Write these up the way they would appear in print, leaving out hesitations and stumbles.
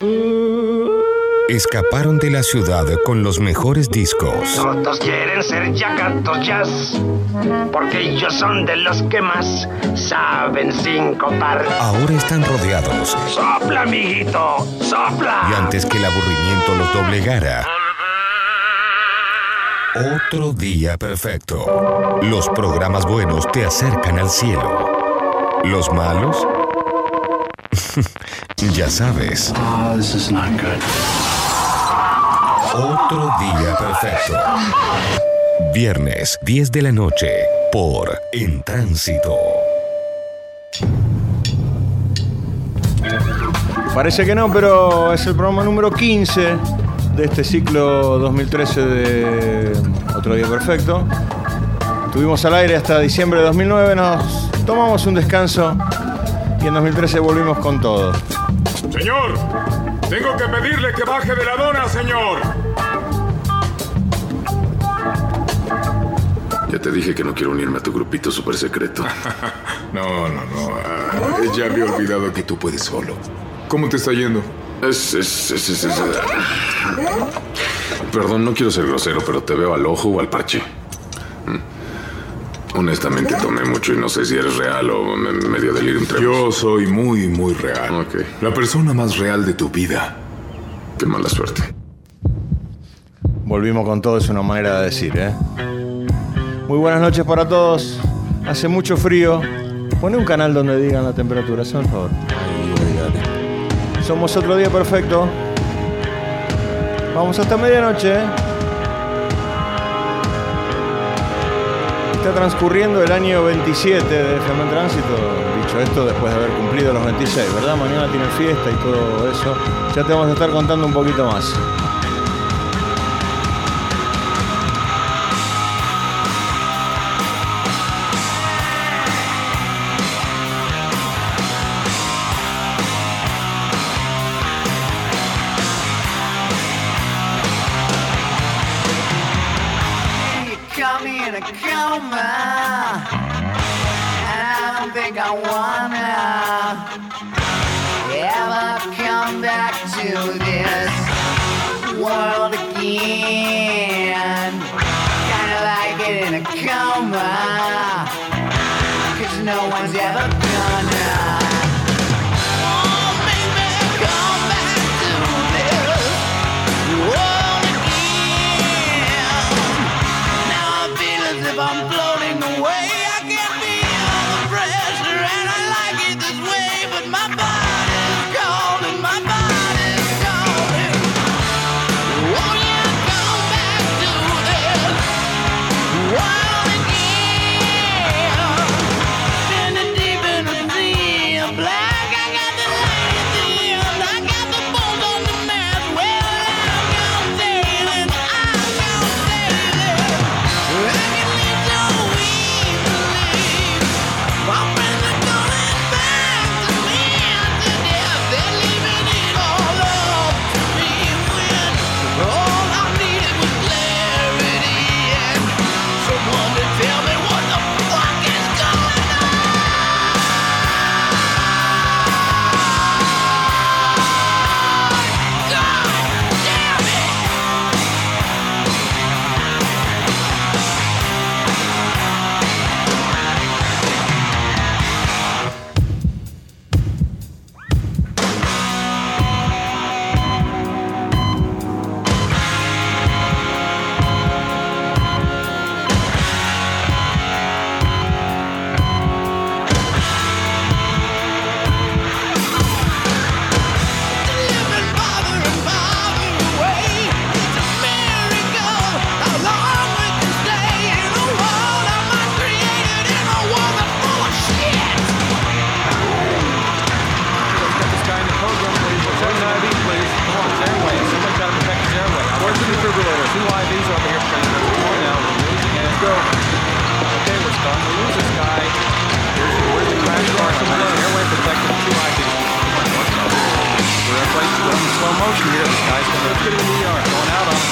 Escaparon de la ciudad con los mejores discos. Todos quieren ser Yacatos Jazz, porque ellos son de los que más saben sincopar. Ahora están rodeados. ¡Sopla, amiguito! ¡Sopla! Y antes que el aburrimiento los doblegara, otro día perfecto. Los programas buenos te acercan al cielo. Los malos, ya sabes. This is not good. Otro día perfecto. Viernes, 10 de la noche, por En Tránsito. Parece que no, pero es el programa número 15 de este ciclo 2013 de Otro Día Perfecto. Estuvimos al aire hasta diciembre de 2009, nos tomamos un descanso y en 2013 volvimos con todo. Señor, tengo que pedirle que baje de la dona, señor. Ya te dije que no quiero unirme a tu grupito súper secreto. No. Ya había olvidado que tú puedes solo. ¿Cómo te está yendo? Perdón, no quiero ser grosero, pero te veo al ojo o al parche. Honestamente tomé mucho y no sé si eres real o medio delirium tremens. Yo soy muy, muy real. Ok. La persona más real de tu vida. Qué mala suerte. Volvimos con todo, es una manera de decir, ¿eh? Muy buenas noches para todos. Hace mucho frío. Pone un canal donde digan la temperatura, por favor. Somos Otro Día Perfecto. Vamos hasta medianoche, ¿eh? Está transcurriendo el año 27 de FM en Tránsito. Dicho esto, después de haber cumplido los 26, ¿verdad? Mañana tiene fiesta y todo eso. Ya te vamos a estar contando un poquito más. I wanna ever come back to this world again. Kinda like it in a coma, 'cause no one's ever gonna. Oh, make me come back to this world again. Now I feel as if I'm floating away. I can't feel the pressure and I like it this way, but my body's calling, my body's calling. Won't you come back to this world again? Standing deep in the sea of black, I got the light at the end, I got the bones on the mast. Well, I'm gonna sail it, I'm gonna sail it. I can live so easily. My friends are going back to me to death. They're leaving it all up to me when all I needed was clarity and someone to tell me what the fuck is going on. God damn it! Living farther and farther away. It's a miracle how long we can stay in a world I might created in a world that's full of shit. Let's get this guy in the program, please. What's that IV, please? Come on, his airway. Someone's got to protect his airway. Where's the defibrillator? 2 IVs over here, please. Come on now. We're losing it. Let's go. Okay, we're starting to lose this guy. Where's the crash cart? Airway protected. 2 IVs. We're in place to go in slow motion here. This guy's going to get in the ER. Going out on him.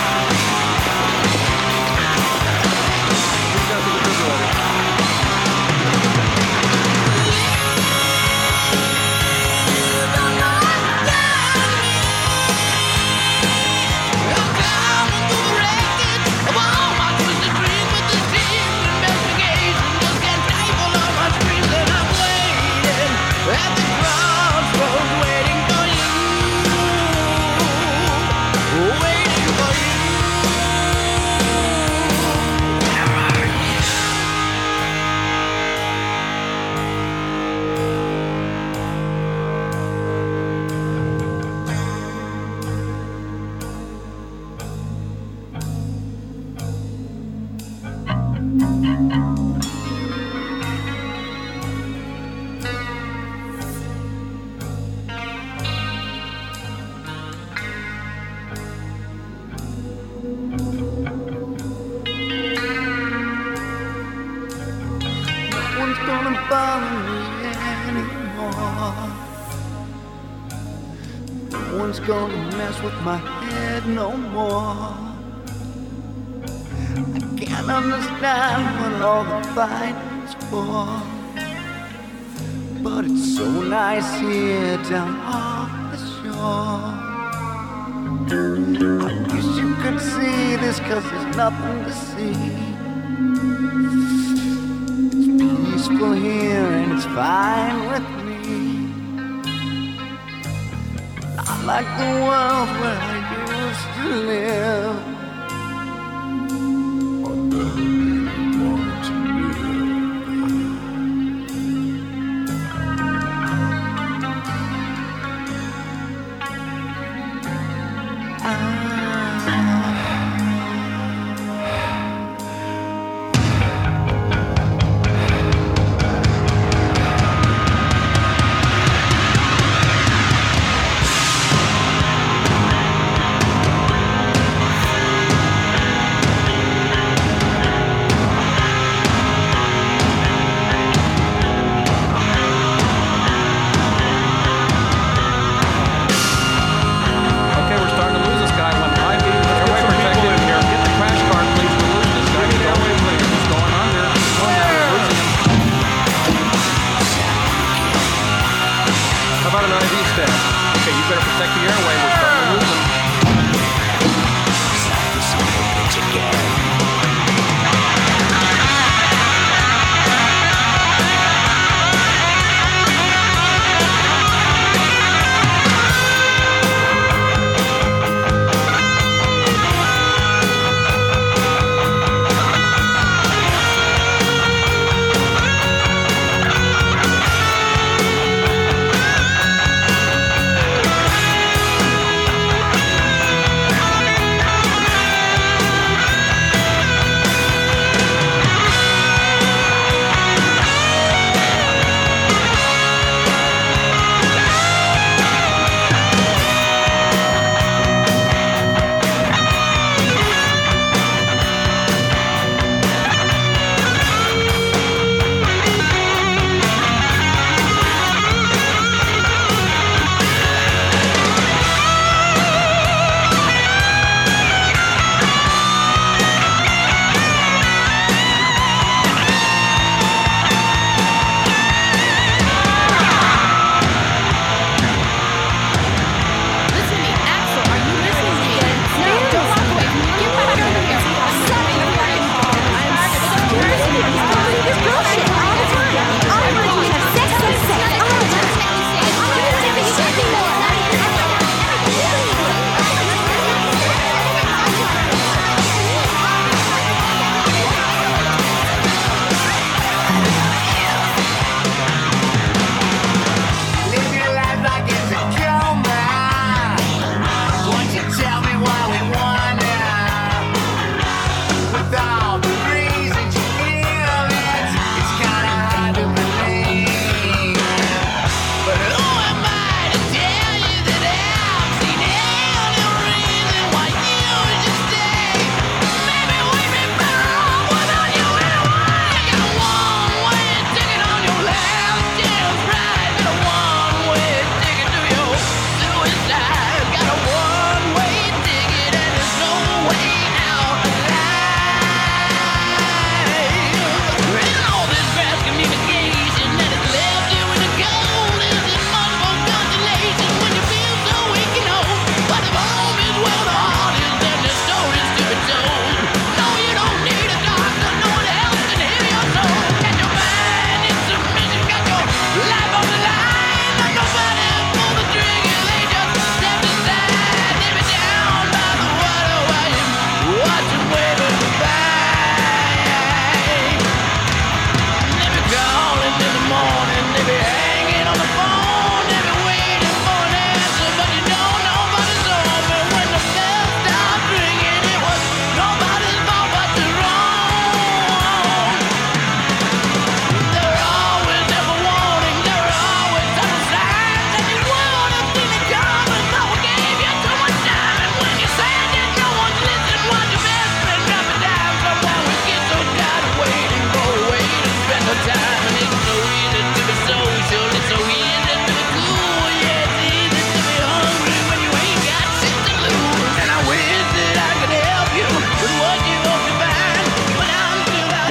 Who's got the defibrillator? Don't bother me anymore. No one's gonna mess with my head no more. I can't understand what all the fighting's for, but it's so nice here down off the shore. I wish you could see this, 'cause there's nothing to see. It's peaceful here and it's fine with me. Not like the world where I used to live.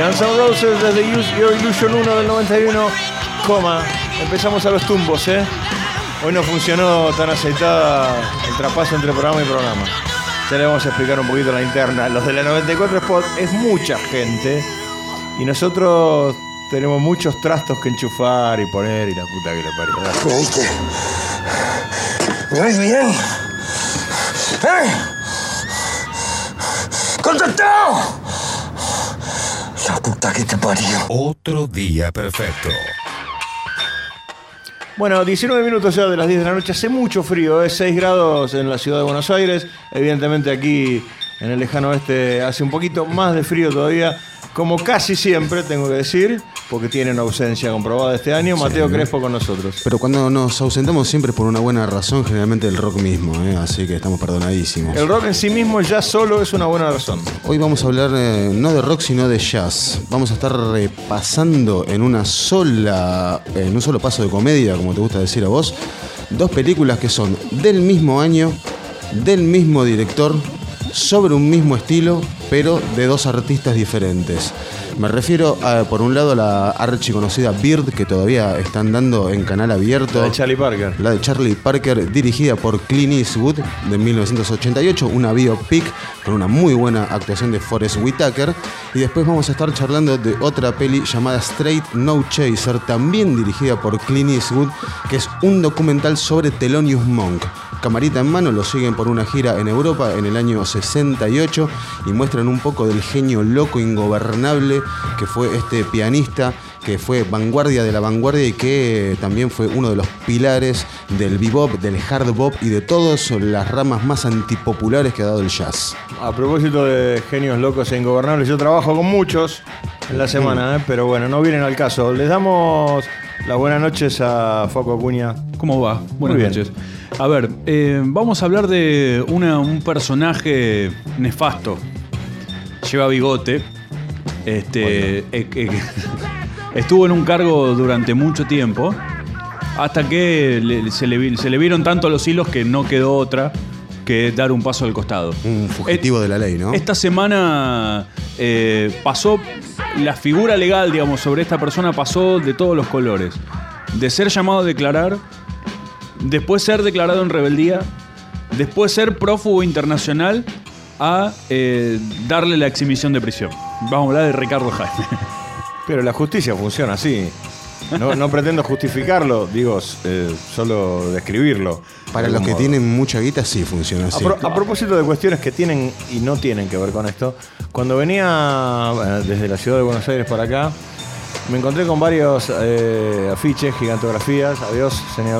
Guns N' Roses desde Use Your Illusion 1 del 91, empezamos a los tumbos, ¿eh? Hoy no funcionó tan aceitada el traspaso entre programa y programa. Ya le vamos a explicar un poquito la interna. Los de la 94 Spot es mucha gente y nosotros tenemos muchos trastos que enchufar y poner y la puta que le parió. ¿Me oíste? ¿Me oís bien? ¿Eh? ¡Contestado! La puta que te parió. Otro día perfecto. Bueno, 19 minutos ya de las 10 de la noche. Hace mucho frío, 6 grados en la ciudad de Buenos Aires. Evidentemente aquí en el lejano oeste hace un poquito más de frío todavía. Como casi siempre, tengo que decir, porque tienen ausencia comprobada este año. Mateo Crespo con nosotros. Pero cuando nos ausentamos siempre por una buena razón, generalmente el rock mismo, así que estamos perdonadísimos. El rock en sí mismo ya solo es una buena razón. Hoy vamos a hablar no de rock, sino de jazz. Vamos a estar repasando en un solo paso de comedia, como te gusta decir a vos, 2 películas que son del mismo año, del mismo director, sobre un mismo estilo, pero de 2 artistas diferentes. Me refiero por un lado a la archiconocida Bird, que todavía están dando en canal abierto. La de Charlie Parker. La de Charlie Parker, dirigida por Clint Eastwood, de 1988, una biopic con una muy buena actuación de Forest Whitaker. Y después vamos a estar charlando de otra peli llamada Straight No Chaser, también dirigida por Clint Eastwood, que es un documental sobre Thelonious Monk. Camarita en mano, lo siguen por una gira en Europa en el año 68 y muestran un poco del genio loco, ingobernable que fue este pianista, que fue vanguardia de la vanguardia y que también fue uno de los pilares del bebop, del hard bop y de todas las ramas más antipopulares que ha dado el jazz. A propósito de genios locos e ingobernables, yo trabajo con muchos en la semana, pero bueno, no vienen al caso. Les damos las buenas noches a Facu Acuña. ¿Cómo va? Buenas noches. A ver, vamos a hablar de un personaje nefasto. Lleva bigote. Estuvo en un cargo durante mucho tiempo, hasta que se le vieron tanto los hilos que no quedó otra que dar un paso al costado. Un fugitivo de la ley, ¿no? Esta semana pasó, la figura legal, digamos, sobre esta persona pasó de todos los colores. De ser llamado a declarar, después ser declarado en rebeldía, después ser prófugo internacional, a darle la exhibición de prisión. Vamos a hablar de Ricardo Jaime. Pero la justicia funciona así. No pretendo justificarlo, digo, solo describirlo. Para los que tienen mucha guita sí funciona así. A propósito de cuestiones que tienen y no tienen que ver con esto, cuando venía desde la ciudad de Buenos Aires para acá, me encontré con varios afiches, gigantografías, adiós señor,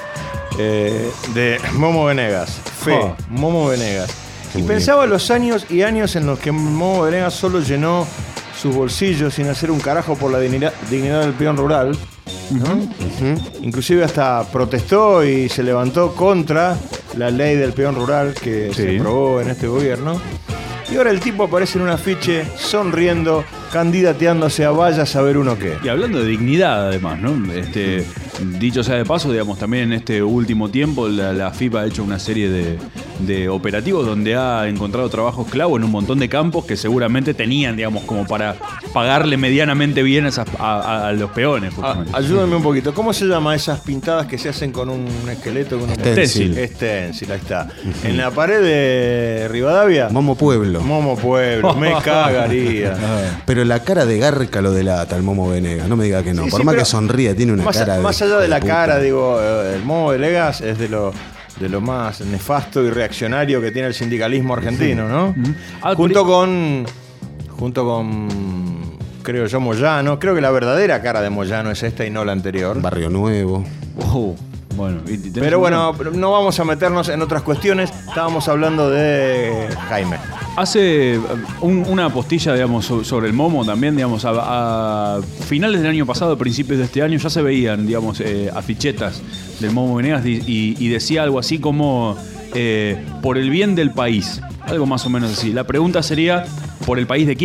de Momo Venegas. Momo Venegas. Y pensaba los años y años en los que Momo Venegas solo llenó sus bolsillos sin hacer un carajo por la dignidad del peón rural, ¿no? Inclusive hasta protestó y se levantó contra la ley del peón rural que se aprobó en este gobierno. Y ahora el tipo aparece en un afiche sonriendo, candidateándose a vaya a saber uno qué. Y hablando de dignidad, además, ¿no? Dicho sea de paso, digamos, también en este último tiempo la FIFA ha hecho una serie de operativos donde ha encontrado trabajo esclavo en un montón de campos que seguramente tenían, digamos, como para pagarle medianamente bien a los peones. Ayúdame un poquito. ¿Cómo se llama esas pintadas que se hacen con un esqueleto? Con un Stencil, ahí está. En la pared de Rivadavia. Momo Pueblo, me cagaría. Pero la cara de garca lo delata el Momo Venegas, no me diga que no. Por más que sonría, tiene una cara más allá de la cara, digo, el Momo Venegas es de lo más nefasto y reaccionario que tiene el sindicalismo argentino, ¿no? Junto con, creo yo, Moyano. Creo que la verdadera cara de Moyano es esta y no la anterior. Barrio Nuevo. Bueno, pero bueno, no vamos a meternos en otras cuestiones. Estábamos hablando de Jaime. Hace una postilla, digamos, sobre el Momo también, digamos, a finales del año pasado, principios de este año, ya se veían, digamos, afichetas del Momo Venegas y decía algo así como por el bien del país, algo más o menos así. La pregunta sería, ¿por el país de quién?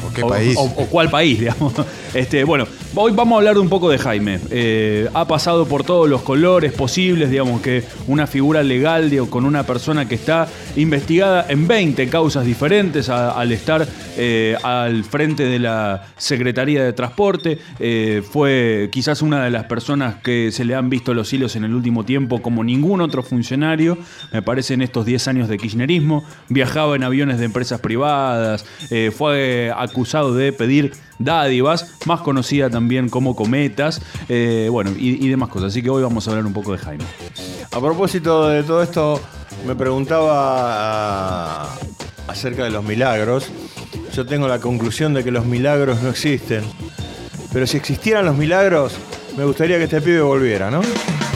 ¿O qué país? O cuál país, digamos. Bueno, hoy vamos a hablar un poco de Jaime. Ha pasado por todos los colores posibles, digamos, que una figura legal, digo, con una persona que está investigada en 20 causas diferentes al estar al frente de la Secretaría de Transporte. Fue quizás una de las personas que se le han visto los hilos en el último tiempo como ningún otro funcionario, me parece, en estos 10 años de kirchnerismo. Viajaba en aviones de empresas privadas, fue acusado de pedir dádivas, más conocida también como cometas, bueno, y demás cosas. Así que hoy vamos a hablar un poco de Jaime. A propósito de todo esto, me preguntaba acerca de los milagros. Yo tengo la conclusión de que los milagros no existen. Pero si existieran los milagros, me gustaría que este pibe volviera, ¿no?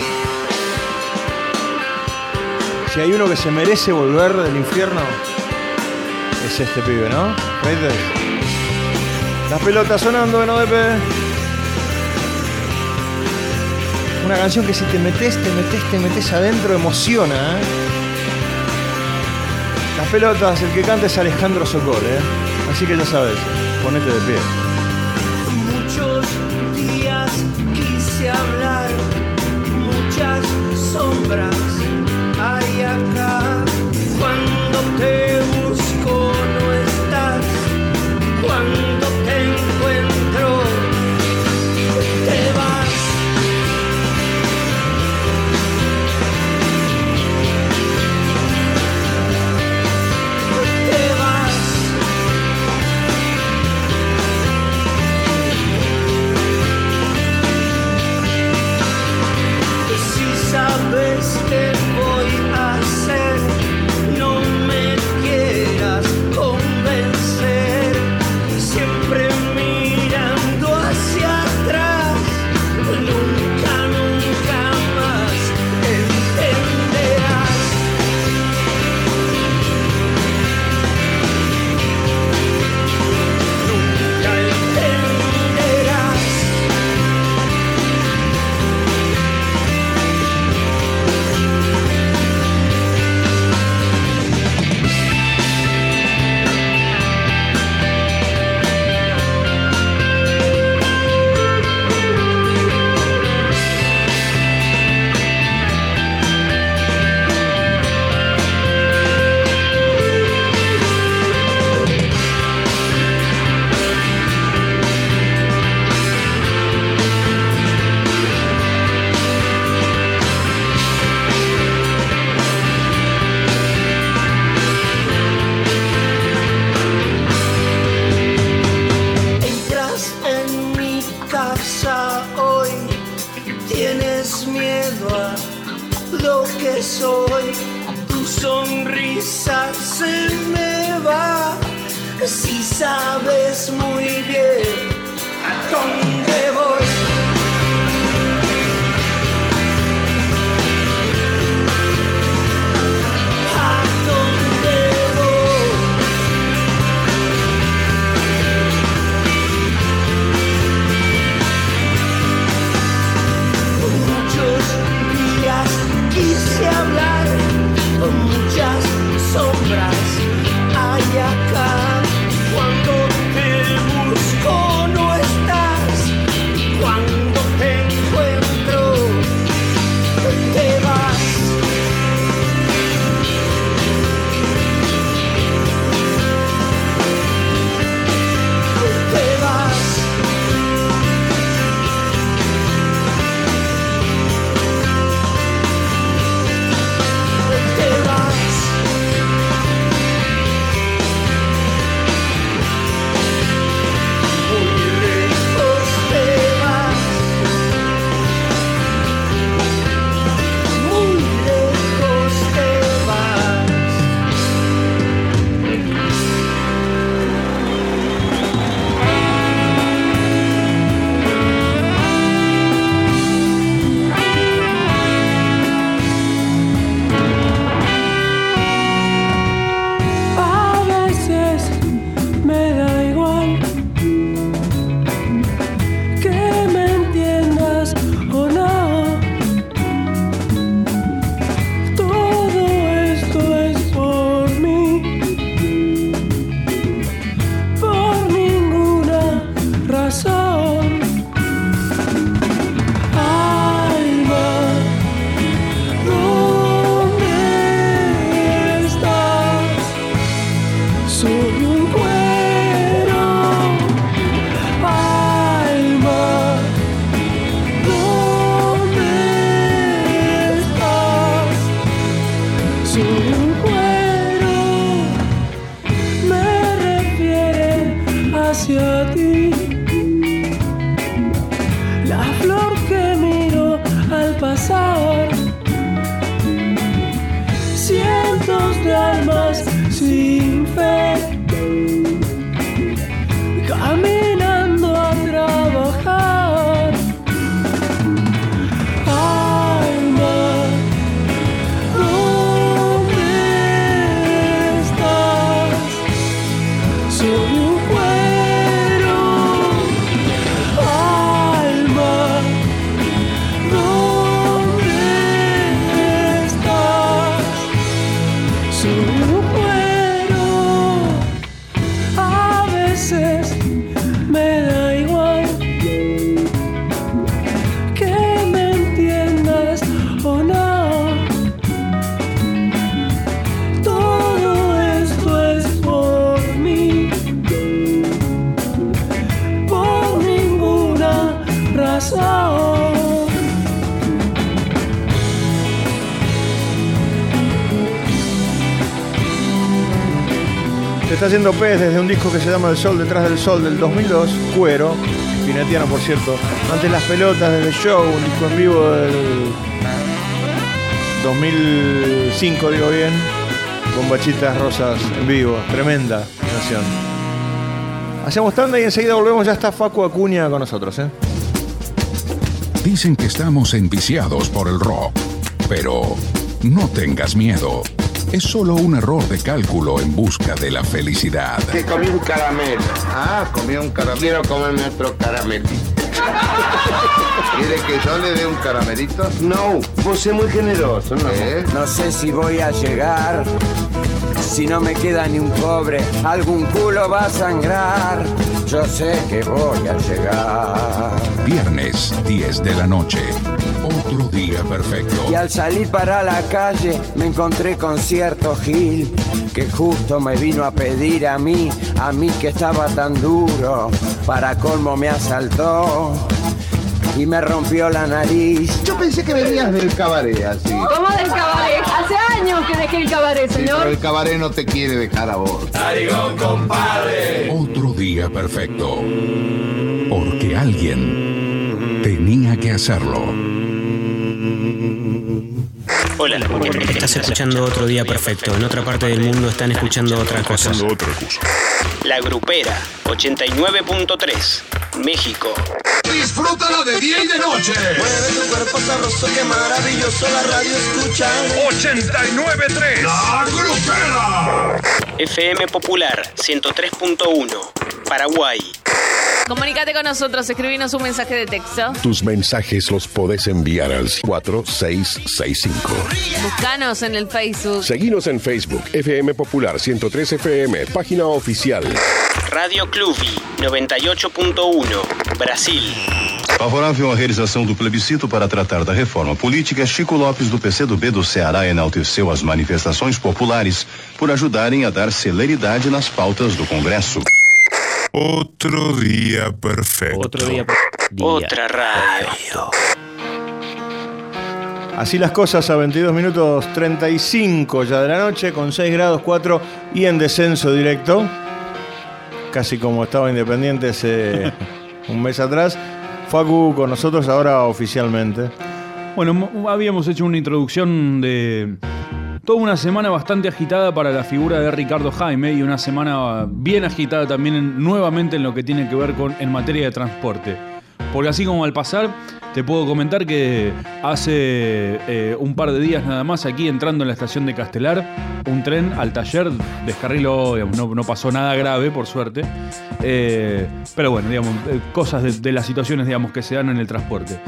Si hay uno que se merece volver del infierno, es este pibe, ¿no? ¿Viste? Las pelotas sonando en ODP. Una canción que si te metes adentro, emociona, ¿eh? Las pelotas, el que canta es Alejandro Sokol, ¿eh? Así que ya sabes, ponete de pie. Muchos días quise hablar, muchas sombras hay acá. Cuando te busco no estás, cuando te encuentro te vas. Te vas. Si sabes qué voy a hacer, no me quieras convencer, siempre mirando hacia atrás, nunca, nunca más entenderás. Nunca entenderás. Entras en mi casa hoy, tienes miedo a lo que soy, tu sonrisa se me va, si sabes muy bien a dónde voy. ¿A dónde voy? Muchos días quise hablar, muchas sombras hay acá. Cuando te busco Soy un cuero, me refiere hacia ti. La flor que miro al pasar, cientos de almas sin fe, caminando a trabajar. Alma, ¿dónde estás? Soy un cuero. Alma, ¿dónde estás? Soy un cuero. A veces me da igual que me entiendas o no. Todo esto es por mí, por ninguna razón. Se está haciendo pez desde un disco que se llama El Sol Detrás del Sol del 2002, Cuero, pinetiano por cierto. Antes Las Pelotas desde Show, un disco en vivo del 2005, digo bien, con Bachitas Rosas en vivo, tremenda canción. Hacemos tanda y enseguida volvemos, ya está Facu Acuña con nosotros, ¿eh? Dicen que estamos enviciados por el rock, pero no tengas miedo. Es solo un error de cálculo en busca de la felicidad. Que comí un caramelo. Ah, comí un caramelo. Quiero comerme otro caramelito. ¿Quiere que yo le dé un caramelito? No, vos sos muy generoso, ¿no? No sé si voy a llegar. Si no me queda ni un cobre, algún culo va a sangrar. Yo sé que voy a llegar. Viernes, 10 de la noche. Otro día perfecto. Y al salir para la calle me encontré con cierto Gil que justo me vino a pedir a mí que estaba tan duro. Para colmo me asaltó y me rompió la nariz. Yo pensé que venías del cabaret así. ¿Cómo del cabaret? Hace años que dejé el cabaret, Sí, señor. pero el cabaret no te quiere dejar a vos. Narigón, compadre. Otro día perfecto. Porque alguien tenía que hacerlo. Hola, estás escuchando Otro Día Perfecto. En otra parte del mundo están escuchando otra cosa. La Grupera, 89.3, México. Disfrútalo de día y de noche. Mueve tu cuerpo sabroso, qué maravilloso la radio escucha. 89.3 La Grupera. FM Popular, 103.1, Paraguay. Comunícate con nosotros, escribinos un mensaje de texto. Tus mensajes los podés enviar al 4665. Búscanos en el Facebook. Seguinos en Facebook, FM Popular 103 FM, página oficial. Radio Clube, 98.1, Brasil. Favorável à realização do plebiscito para tratar da reforma política, Chico Lopes, do PCdoB do Ceará, enalteceu as manifestações populares por ajudarem a dar celeridade nas pautas do Congresso. Otro día perfecto. Otro día perfecto. Otra radio. Así las cosas a 22 minutos 35 ya de la noche, con 6 grados 4 y en descenso directo. Casi como estaba Independiente hace un mes atrás. Facu con nosotros ahora oficialmente. Bueno, habíamos hecho una introducción de toda una semana bastante agitada para la figura de Ricardo Jaime y una semana bien agitada también nuevamente en lo que tiene que ver en materia de transporte. Porque así como al pasar, te puedo comentar que hace un par de días nada más, aquí entrando en la estación de Castelar, un tren al taller descarriló, digamos, no pasó nada grave, por suerte. Pero bueno, digamos, cosas de las situaciones, digamos, que se dan en el transporte.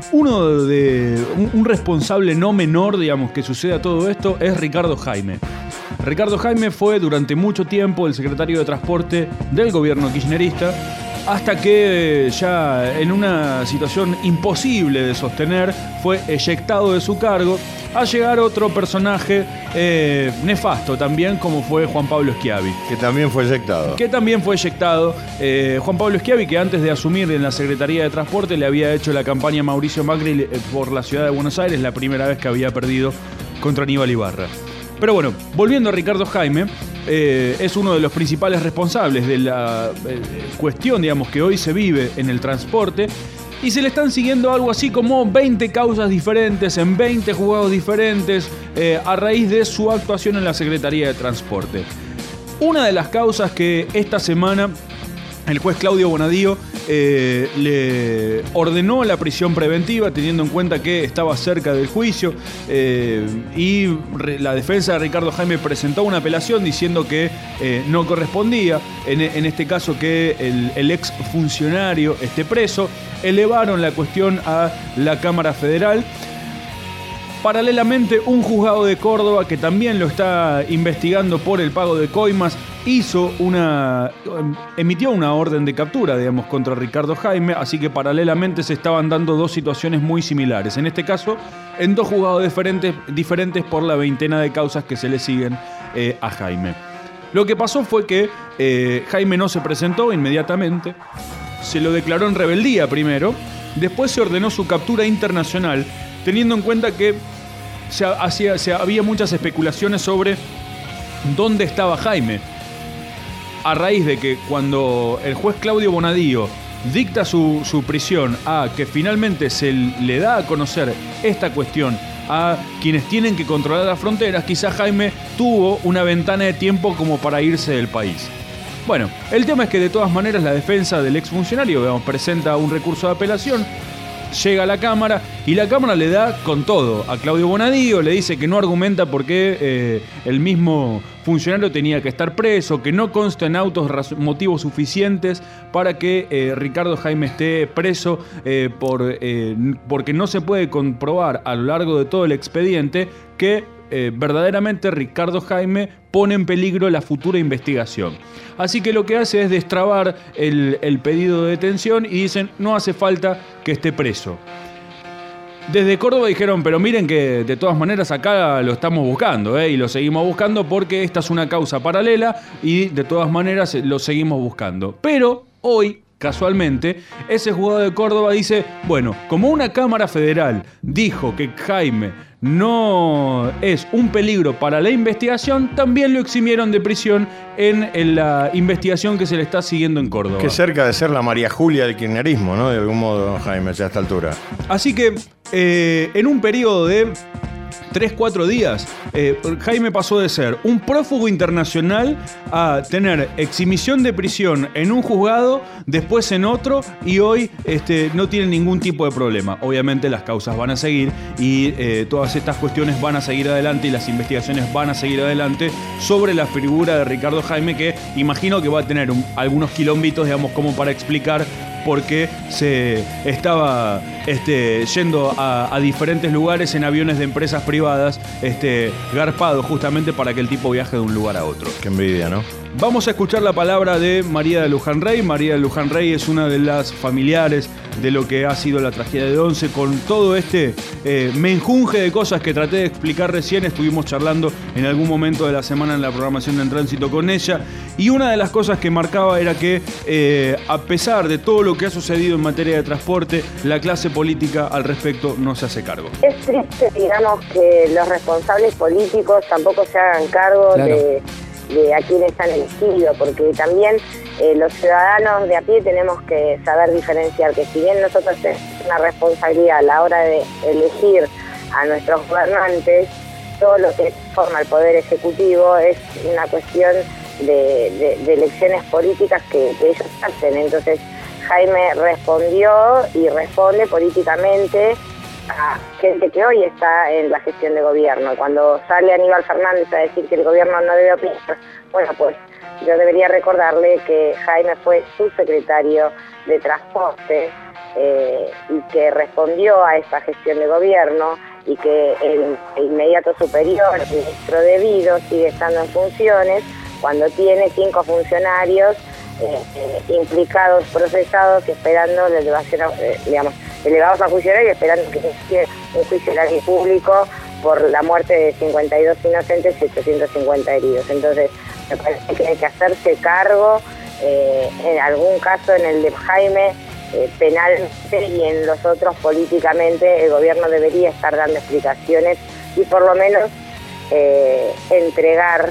Un responsable no menor, digamos, que suceda todo esto es Ricardo Jaime. Ricardo Jaime fue durante mucho tiempo el secretario de Transporte del gobierno kirchnerista, hasta que ya en una situación imposible de sostener fue eyectado de su cargo, a llegar otro personaje nefasto también, como fue Juan Pablo Schiavi. Que también fue eyectado. Juan Pablo Schiavi, que antes de asumir en la Secretaría de Transporte le había hecho la campaña a Mauricio Macri por la ciudad de Buenos Aires, la primera vez que había perdido contra Aníbal Ibarra. Pero bueno, volviendo a Ricardo Jaime, es uno de los principales responsables de la cuestión, digamos, que hoy se vive en el transporte. Y se le están siguiendo algo así como 20 causas diferentes en 20 juzgados diferentes a raíz de su actuación en la Secretaría de Transporte. Una de las causas que esta semana el juez Claudio Bonadío le ordenó la prisión preventiva, teniendo en cuenta que estaba cerca del juicio, y la defensa de Ricardo Jaime presentó una apelación diciendo que no correspondía, en este caso, que el ex funcionario esté preso. Elevaron la cuestión a la Cámara Federal. Paralelamente, un juzgado de Córdoba, que también lo está investigando por el pago de coimas, emitió una orden de captura, digamos, contra Ricardo Jaime, así que paralelamente se estaban dando dos situaciones muy similares. En este caso, en dos juzgados diferentes por la veintena de causas que se le siguen a Jaime. Lo que pasó fue que Jaime no se presentó inmediatamente, se lo declaró en rebeldía primero, después se ordenó su captura internacional, teniendo en cuenta que había muchas especulaciones sobre dónde estaba Jaime. A raíz de que cuando el juez Claudio Bonadío dicta su prisión, a que finalmente se le da a conocer esta cuestión a quienes tienen que controlar las fronteras, quizás Jaime tuvo una ventana de tiempo como para irse del país. Bueno, el tema es que de todas maneras la defensa del exfuncionario, digamos, presenta un recurso de apelación, llega a la Cámara y la Cámara le da con todo a Claudio Bonadío, le dice que no argumenta por qué el mismo funcionario tenía que estar preso, que no consta en autos motivos suficientes para que Ricardo Jaime esté preso, porque no se puede comprobar a lo largo de todo el expediente que verdaderamente Ricardo Jaime pone en peligro la futura investigación. Así que lo que hace es destrabar el pedido de detención y dicen no hace falta que esté preso. Desde Córdoba dijeron, pero miren que de todas maneras acá lo estamos buscando, y lo seguimos buscando porque esta es una causa paralela y de todas maneras lo seguimos buscando. Pero hoy, casualmente, ese juzgado de Córdoba dice, bueno, como una Cámara Federal dijo que Jaime no es un peligro para la investigación, también lo eximieron de prisión en la investigación que se le está siguiendo en Córdoba. Que cerca de ser la María Julia del kirchnerismo, ¿no? De algún modo, Jaime, ya a esta altura. Así que en un periodo de 3-4 días, Jaime pasó de ser un prófugo internacional a tener exhibición de prisión en un juzgado, después en otro, y hoy no tiene ningún tipo de problema. Obviamente las causas van a seguir y todas estas cuestiones van a seguir adelante y las investigaciones van a seguir adelante sobre la figura de Ricardo Jaime, que imagino que va a tener algunos quilombitos, digamos, como para explicar por qué se estaba yendo a diferentes lugares en aviones de empresas privadas, garpado justamente para que el tipo viaje de un lugar a otro. Qué envidia, ¿no? Vamos a escuchar la palabra de María de Luján Rey. María de Luján Rey es una de las familiares de lo que ha sido la tragedia de Once, con todo menjunje de cosas que traté de explicar recién. Estuvimos charlando en algún momento de la semana en la programación de En Tránsito con ella, y una de las cosas que marcaba era que a pesar de todo lo que ha sucedido en materia de transporte, la clase política al respecto no se hace cargo. Es triste, digamos, que los responsables políticos tampoco se hagan cargo, claro, de a quienes han elegido, porque también los ciudadanos de a pie tenemos que saber diferenciar que si bien nosotros tenemos una responsabilidad a la hora de elegir a nuestros gobernantes, todo lo que forma el Poder Ejecutivo es una cuestión de elecciones políticas que ellos hacen. Entonces Jaime respondió y responde políticamente a gente que hoy está en la gestión de gobierno. Cuando sale Aníbal Fernández a decir que el gobierno no debe opinar, bueno, pues yo debería recordarle que Jaime fue subsecretario de Transporte y que respondió a esa gestión de gobierno, y que el inmediato superior, el ministro debido, sigue estando en funciones cuando tiene 5 funcionarios implicados, procesados, esperando la elevación, elevados a funcionarios, esperando que se inicie un juicio oral y público por la muerte de 52 inocentes y 850 heridos. Entonces, me parece que hay que hacerse cargo, en algún caso, en el de Jaime, penalmente, y en los otros políticamente. El gobierno debería estar dando explicaciones y por lo menos entregar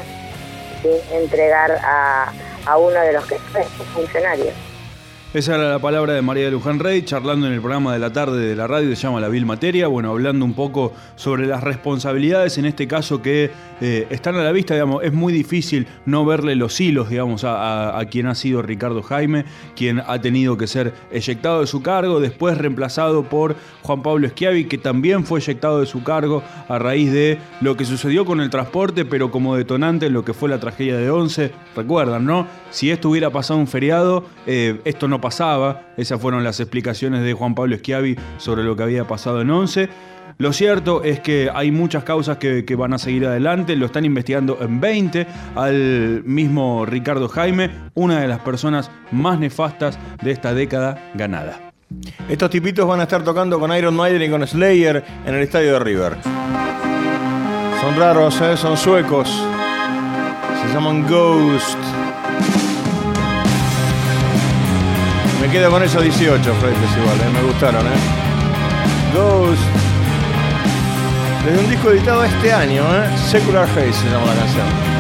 a uno de los que son funcionarios. Esa era la palabra de María de Luján Rey, charlando en el programa de la tarde de la radio, se llama La Vil Materia, bueno, hablando un poco sobre las responsabilidades, en este caso que están a la vista, digamos, es muy difícil no verle los hilos, digamos, a quien ha sido Ricardo Jaime, quien ha tenido que ser eyectado de su cargo, después reemplazado por Juan Pablo Schiavi, que también fue eyectado de su cargo a raíz de lo que sucedió con el transporte, pero como detonante en lo que fue la tragedia de Once. Recuerdan, ¿no? Si esto hubiera pasado un feriado, esto no pasaba. Esas fueron las explicaciones de Juan Pablo Schiavi sobre lo que había pasado en Once. Lo cierto es que hay muchas causas que van a seguir adelante, lo están investigando en 20 al mismo Ricardo Jaime, una de las personas más nefastas de esta década ganada. Estos tipitos van a estar tocando con Iron Maiden y con Slayer en el estadio de River. Son raros, son suecos. Se llaman Ghost. Me quedo con esos 18 frentes igual, me gustaron, Ghost. Desde un disco editado este año, Secular Haze se llama la canción.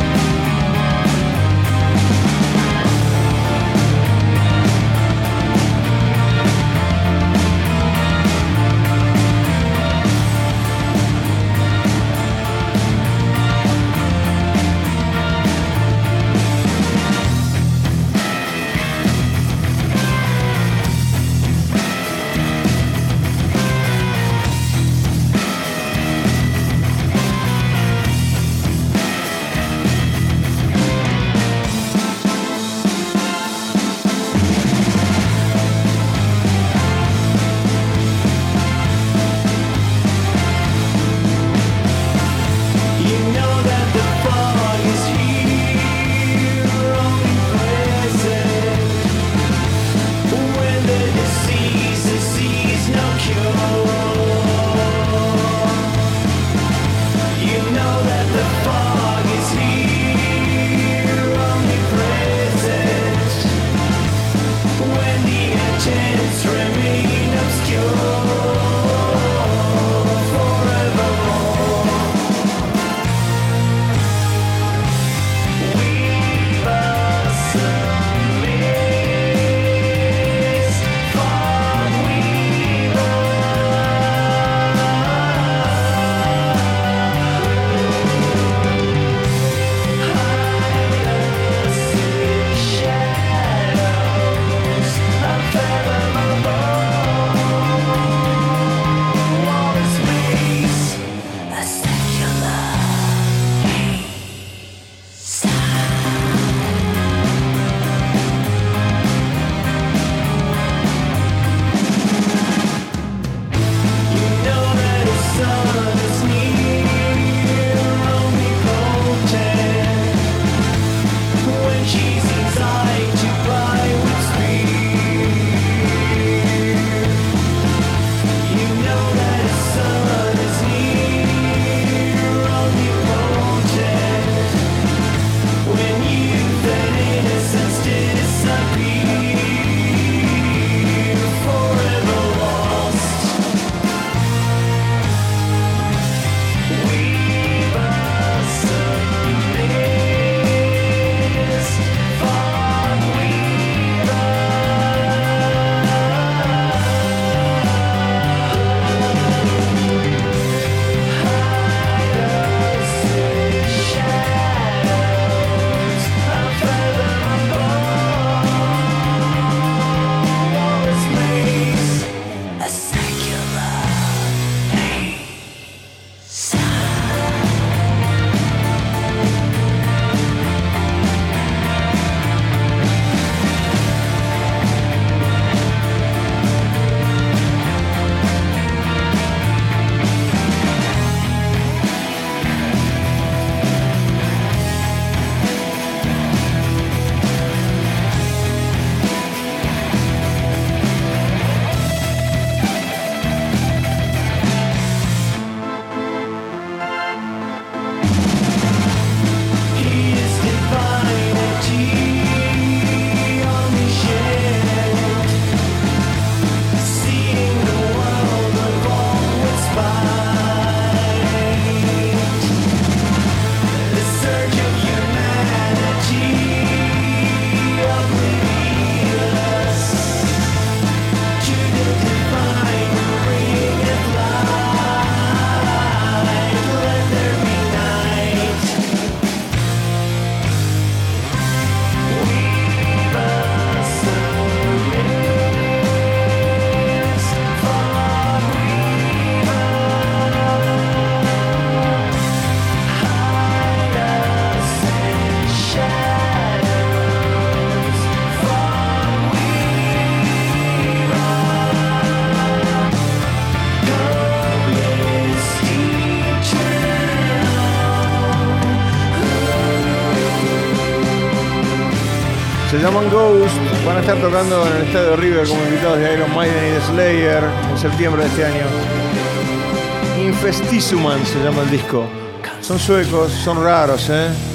Se llaman Ghost, van a estar tocando en el Estadio River como invitados de Iron Maiden y de Slayer en septiembre de este año. Infestisuman se llama el disco. Son suecos, son raros,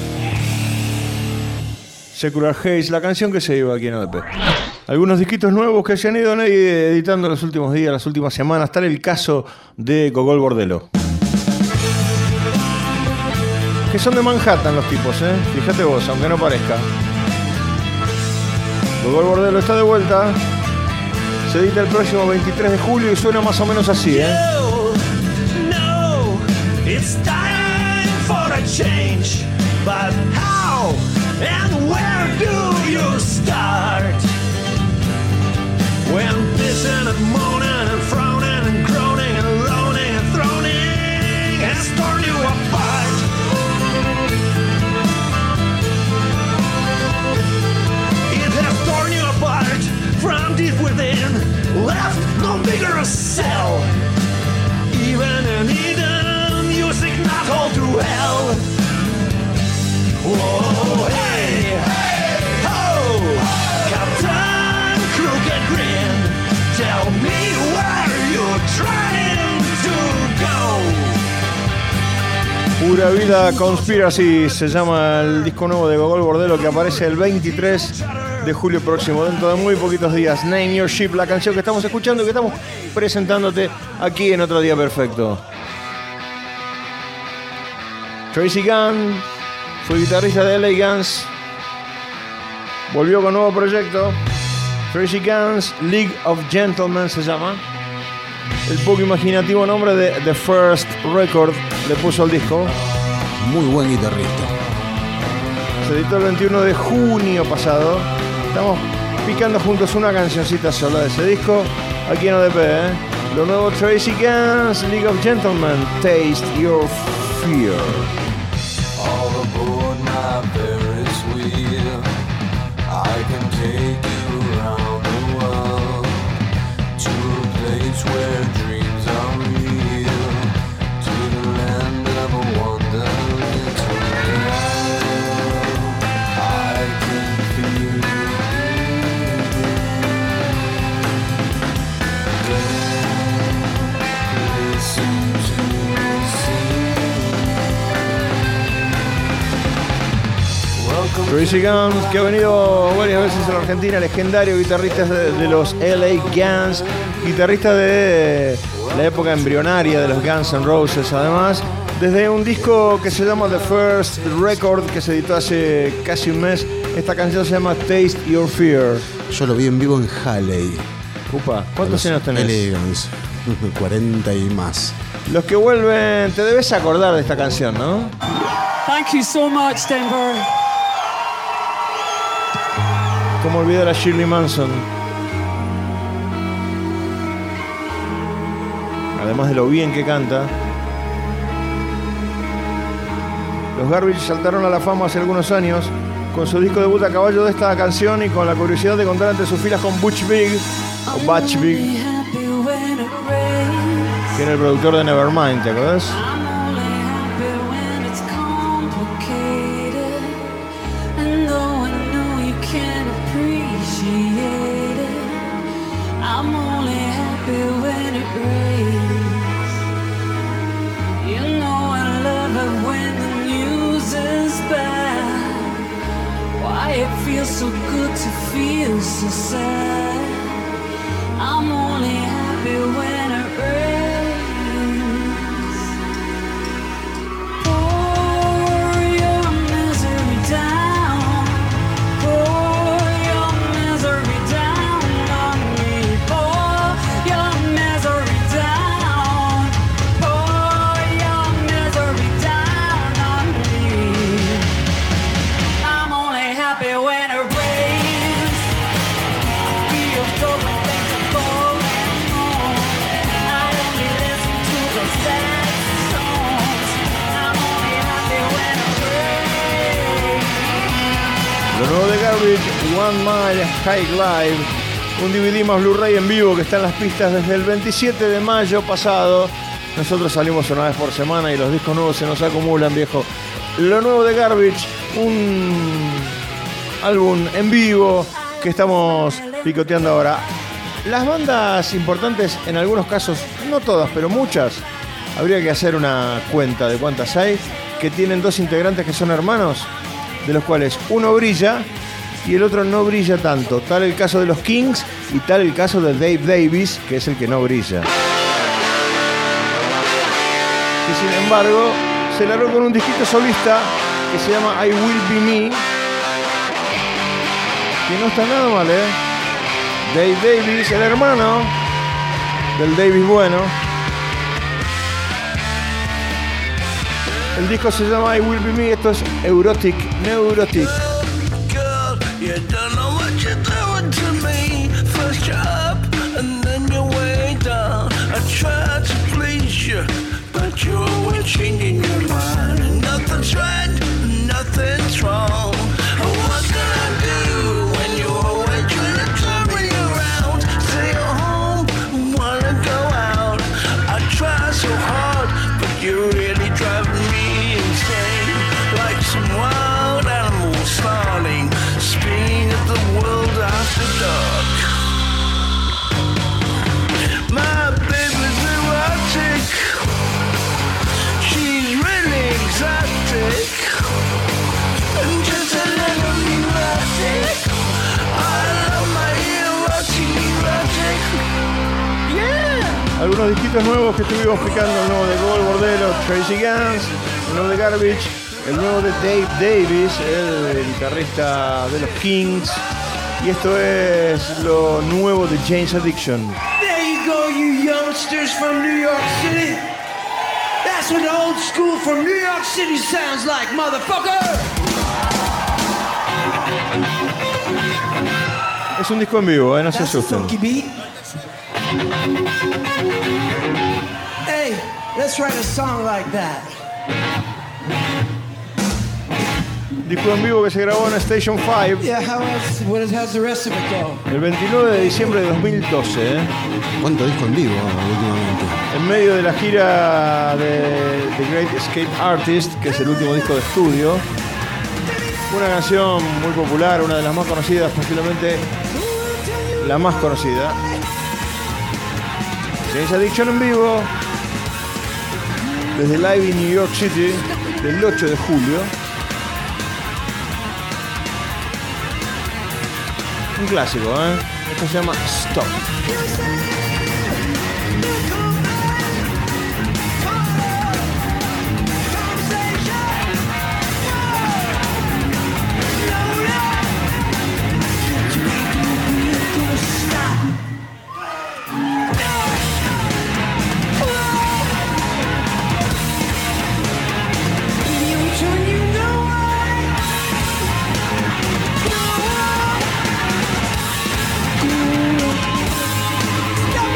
Secular Haze, la canción que se iba aquí en ODP. Algunos disquitos nuevos que se han ido editando en los últimos días, las últimas semanas. Tal el caso de Gogol Bordello. Que son de Manhattan los tipos, Fíjate vos, aunque no parezca. Gogol Bordello está de vuelta. Se edita el próximo 23 de julio y suena más o menos así, No, it's time for a change. But how and where do you start? When pissing and moaning and frowning and groaning and loaning and throning has torn you apart. It has torn you apart from deep within, left no bigger a cell. Even in Eden, music not all to hell. Whoa, hey, hey, ho, Captain Crooked Grin, tell me where you're trying to go. Pura Vida Conspiracy se llama el disco nuevo de Gogol Bordello que aparece el 23 de julio próximo, dentro de muy poquitos días. Name Your Ship, la canción que estamos escuchando y que estamos presentándote aquí en Otro Día Perfecto. Tracy Gunn fue guitarrista de LA Guns, volvió con nuevo proyecto. Tracy Gunn's League of Gentlemen se llama. El poco imaginativo nombre de The First Record le puso al disco. Muy buen guitarrista. Se editó el 21 de junio pasado. Estamos picando juntos una cancioncita sola de ese disco aquí en ODP, Lo nuevo Tracy Gunn's League of Gentlemen, Taste Your Fear. All aboard my Ferris wheel, I can take you around the world to a place where dreams are real, to the land of wonderment. I can feel you listen to the sea. Tracy Gunn, que ha venido varias veces a la Argentina, legendario guitarrista de los LA Guns, guitarrista de la época embrionaria de los Guns N' Roses, además, desde un disco que se llama The First Record, que se editó hace casi un mes. Esta canción se llama Taste Your Fear. Yo lo vi en vivo en Halley. Upa, ¿cuántos años tenés? LA Guns, 40 y más. Los que vuelven, te debes acordar de esta canción, ¿no? Thank you so much, Denver. Cómo olvidar a Shirley Manson. Además de lo bien que canta. Los Garbage saltaron a la fama hace algunos años con su disco debut a caballo de esta canción y con la curiosidad de contar entre sus filas con Butch Vig, o Butch Vig, que era el productor de Nevermind, ¿te acuerdas? It feels so good to feel so sad. I'm only happy when it rains. Pour your misery down. Pour your misery down on me. Pour your misery down. Pour your misery down on me. I'm only happy when it rains. Feel so when things are going on. I only listen to the sad songs. I'm only happy when it rains. Lo nuevo de Garbage, One Mile High Live, un DVD más Blu-ray en vivo que está en las pistas desde el 27 de mayo pasado. Nosotros salimos una vez por semana y los discos nuevos se nos acumulan, viejo. Lo nuevo de Garbage, un álbum en vivo que estamos picoteando ahora. Las bandas importantes, en algunos casos, no todas, pero muchas, habría que hacer una cuenta de cuántas hay, que tienen dos integrantes que son hermanos, de los cuales uno brilla y el otro no brilla tanto. Tal el caso de los Kings y tal el caso de Dave Davis, que es el que no brilla. Y sin embargo, se largó con un disquito solista que se llama I Will Be Me, que no está nada mal, ¿eh? Dave Davis, el hermano del Davis bueno. El disco se llama I Will Be Me, esto es Neurotic. You don't know what you're doing to me. First you're up and then you're way down. I try to please you, but you're always changing your mind. Nothing's right, nothing's wrong. What can I do when you're always trying to turn me around? Say you're home, wanna go out. I try so hard, but you're really driving me insane. Like some wild animal snarling, spinning at the world after dark. My baby's erotic. She's really exotic. And just a little neurotic. I love my erotic. Yeah. Algunos disquitos nuevos que estuvimos picando, el nuevo de Gol Bordello, Crazy Guns, el nuevo de Garbage, el nuevo de Dave Davis, el guitarrista de los Kings, y esto es lo nuevo de Jane's Addiction. There you go, you youngsters from New York City. That's what old school from New York City sounds like, motherfucker. Es un disco en vivo, no se asusten. Hey, let's write a song like that. Disco en vivo que se grabó en Station 5 Yeah, how's the rest of it go? el 29 de diciembre de 2012. ¿Cuánto disco en vivo últimamente? En medio de la gira de The Great Escape Artist, que es el último disco de estudio. Una canción muy popular, una de las más conocidas, posiblemente la más conocida. Jane's Addiction en vivo desde Live in New York City del 8 de julio. Un clásico, ¿eh? Esto se llama Stop. Stop.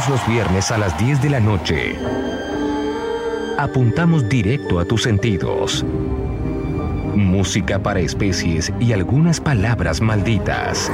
los viernes a las 10 de la noche. Apuntamos directo a tus sentidos. Música para especies y algunas palabras malditas.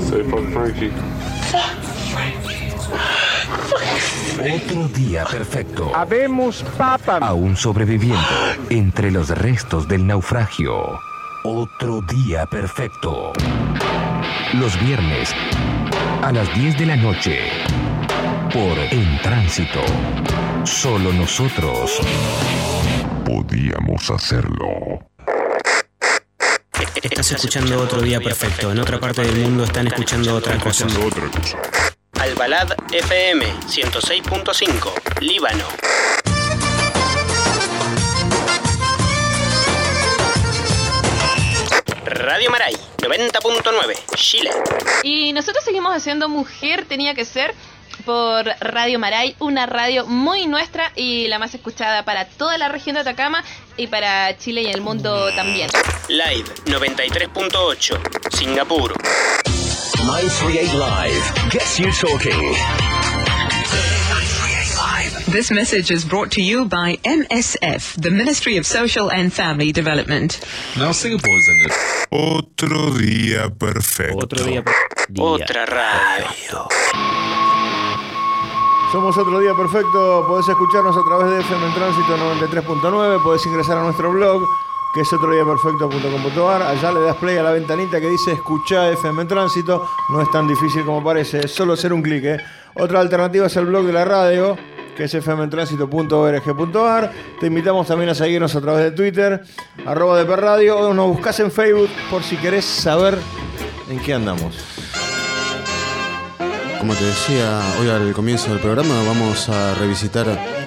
Otro día perfecto. Habemos papa. Aún sobreviviendo entre los restos del naufragio. Otro día perfecto. Los viernes a las 10 de la noche. Por En Tránsito. Solo nosotros podíamos hacerlo. Estás escuchando Otro Día Perfecto. En otra parte del mundo están escuchando otra cosa. Albalad FM 106.5, Líbano. Radio Maray 90.9, Chile. Y nosotros seguimos haciendo Mujer Tenía que Ser por Radio Maray, una radio muy nuestra y la más escuchada para toda la región de Atacama y para Chile y el mundo también. Live 93.8, Singapur. 938 Live gets you talking. This message is brought to you by MSF, the Ministry of Social and Family Development. Now Singapore is in it. Otro día perfecto. Otro día Otra radio. Somos Otro Día Perfecto. Podés escucharnos a través de FM en Tránsito 93.9. Podés ingresar a nuestro blog, que es otrodíaperfecto.com.ar. Allá le das play a la ventanita que dice Escuchá FM en Tránsito. No es tan difícil como parece, es solo hacer un clic. Otra alternativa es el blog de la radio, que es fmentránsito.org.ar. Te invitamos también a seguirnos a través de Twitter, @deperradio, o nos buscás en Facebook por si querés saber en qué andamos. Como te decía hoy al comienzo del programa, vamos a revisitar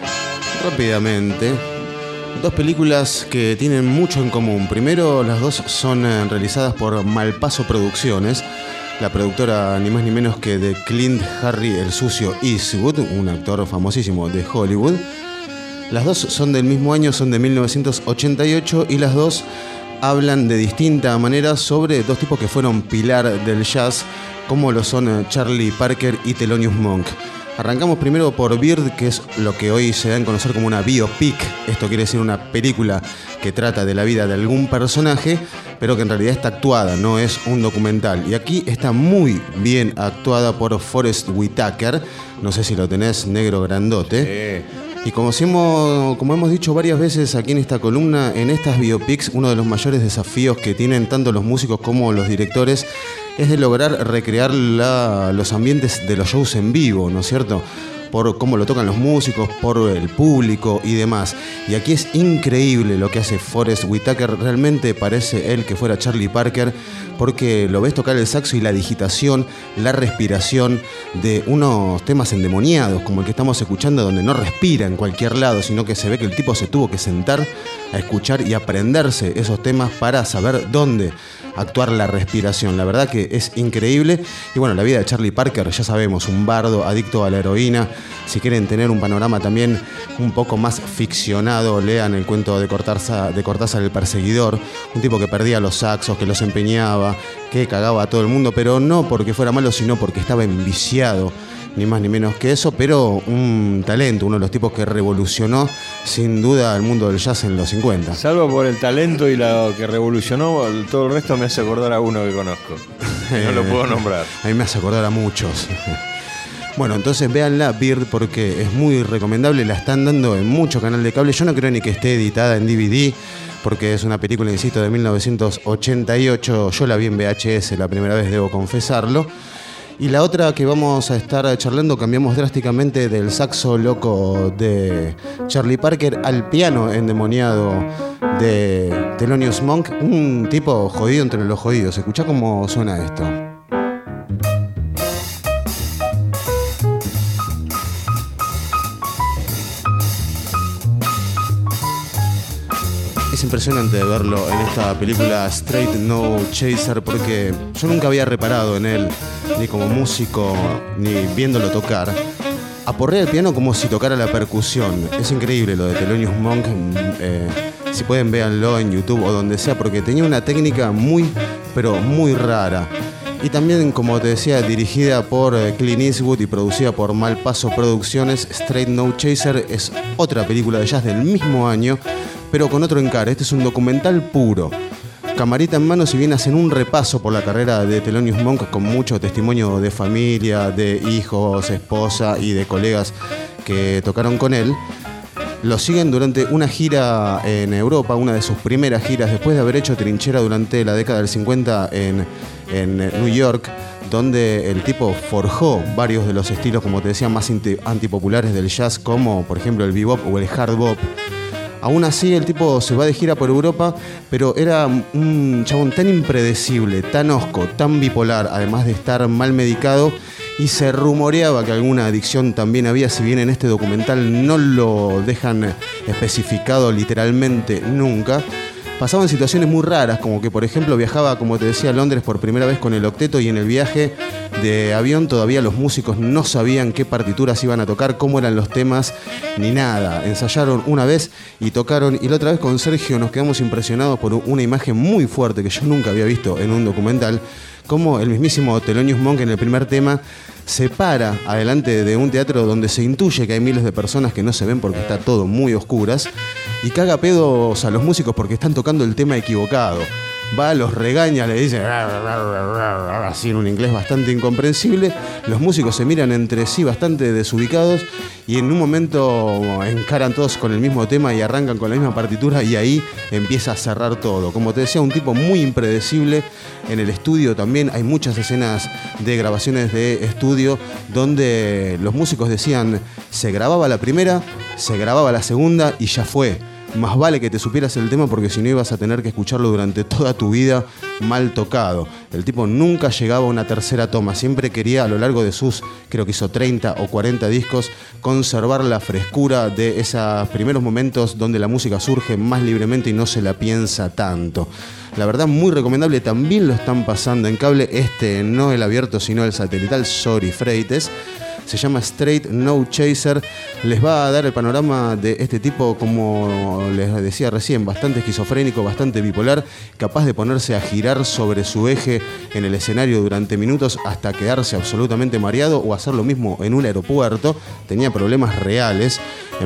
rápidamente dos películas que tienen mucho en común. Primero, las dos son realizadas por Malpaso Producciones, la productora ni más ni menos que de Clint Harry el Sucio Eastwood, un actor famosísimo de Hollywood. Las dos son del mismo año, son de 1988, y las dos hablan de distinta manera sobre dos tipos que fueron pilar del jazz, como lo son Charlie Parker y Thelonious Monk. Arrancamos primero por Bird, que es lo que hoy se da en conocer como una biopic. Esto quiere decir una película que trata de la vida de algún personaje, pero que en realidad está actuada, no es un documental. Y aquí está muy bien actuada por Forest Whitaker. No sé si lo tenés, negro grandote. Y como hemos dicho varias veces aquí en esta columna, en estas biopics uno de los mayores desafíos que tienen tanto los músicos como los directores es de lograr recrear los ambientes de los shows en vivo, ¿no es cierto? Por cómo lo tocan los músicos, por el público y demás. Y aquí es increíble lo que hace Forest Whitaker. Realmente parece él que fuera Charlie Parker, porque lo ves tocar el saxo y la digitación, la respiración de unos temas endemoniados, como el que estamos escuchando, donde no respira en cualquier lado, sino que se ve que el tipo se tuvo que sentar a escuchar y aprenderse esos temas para saber dónde actuar la respiración. La verdad que es increíble. Y bueno, la vida de Charlie Parker, ya sabemos, un bardo adicto a la heroína. Si quieren tener un panorama también un poco más ficcionado, lean el cuento de Cortázar el Perseguidor, un tipo que perdía los saxos, que los empeñaba, que cagaba a todo el mundo, pero no porque fuera malo, sino porque estaba enviciado, ni más ni menos que eso, pero un talento, uno de los tipos que revolucionó sin duda el mundo del jazz en los 50. Salvo por el talento y lo que revolucionó, todo el resto me hace acordar a uno que conozco. No lo puedo nombrar. A mí me hace acordar a muchos. Bueno, entonces véanla, Bird, porque es muy recomendable. La están dando en mucho canal de cable. Yo no creo ni que esté editada en DVD, porque es una película, insisto, de 1988. Yo la vi en VHS la primera vez, debo confesarlo. Y la otra que vamos a estar charlando, cambiamos drásticamente del saxo loco de Charlie Parker al piano endemoniado de Thelonious Monk. Un tipo jodido entre los jodidos. Escuchá cómo suena esto. Es impresionante verlo en esta película Straight No Chaser, porque yo nunca había reparado en él, ni como músico, ni viéndolo tocar. Aporrea el piano como si tocara la percusión. Es increíble lo de Thelonious Monk. Si pueden, véanlo en YouTube o donde sea, porque tenía una técnica muy, pero muy rara. Y también, como te decía, dirigida por Clint Eastwood y producida por Malpaso Producciones, Straight No Chaser es otra película de jazz del mismo año, pero con otro encare. Este es un documental puro. Camarita en mano, si bien hacen un repaso por la carrera de Thelonious Monk con mucho testimonio de familia, de hijos, esposa y de colegas que tocaron con él, lo siguen durante una gira en Europa, una de sus primeras giras, después de haber hecho trinchera durante la década del 50 en New York, donde el tipo forjó varios de los estilos, como te decía, más antipopulares del jazz, como por ejemplo el bebop o el hard bop. Aún así, el tipo se va de gira por Europa, pero era un chabón tan impredecible, tan hosco, tan bipolar, además de estar mal medicado, y se rumoreaba que alguna adicción también había, si bien en este documental no lo dejan especificado literalmente nunca. Pasaban situaciones muy raras, como que por ejemplo viajaba, como te decía, a Londres por primera vez con el octeto, y en el viaje de avión todavía los músicos no sabían qué partituras iban a tocar, cómo eran los temas, ni nada. Ensayaron una vez y tocaron, y la otra vez con Sergio nos quedamos impresionados por una imagen muy fuerte que yo nunca había visto en un documental, como el mismísimo Thelonious Monk en el primer tema se para adelante de un teatro donde se intuye que hay miles de personas que no se ven porque está todo muy oscuras, y caga pedos a los músicos porque están tocando el tema equivocado. Va, los regaña, le dice así en un inglés bastante incomprensible. Los músicos se miran entre sí bastante desubicados, y en un momento encaran todos con el mismo tema y arrancan con la misma partitura, y ahí empieza a cerrar todo. Como te decía, un tipo muy impredecible. En el estudio también hay muchas escenas de grabaciones de estudio donde los músicos decían: se grababa la primera, se grababa la segunda y ya fue. Más vale que te supieras el tema, porque si no ibas a tener que escucharlo durante toda tu vida mal tocado. El tipo nunca llegaba a una tercera toma, siempre quería a lo largo de sus, creo que hizo 30 o 40 discos, conservar la frescura de esos primeros momentos donde la música surge más libremente y no se la piensa tanto. La verdad, muy recomendable. También lo están pasando en cable, no el abierto sino el satelital, sorry freites. Se llama Straight No Chaser. Les va a dar el panorama de este tipo, como les decía recién, bastante esquizofrénico, bastante bipolar, capaz de ponerse a girar sobre su eje en el escenario durante minutos hasta quedarse absolutamente mareado, o hacer lo mismo en un aeropuerto. Tenía problemas reales. En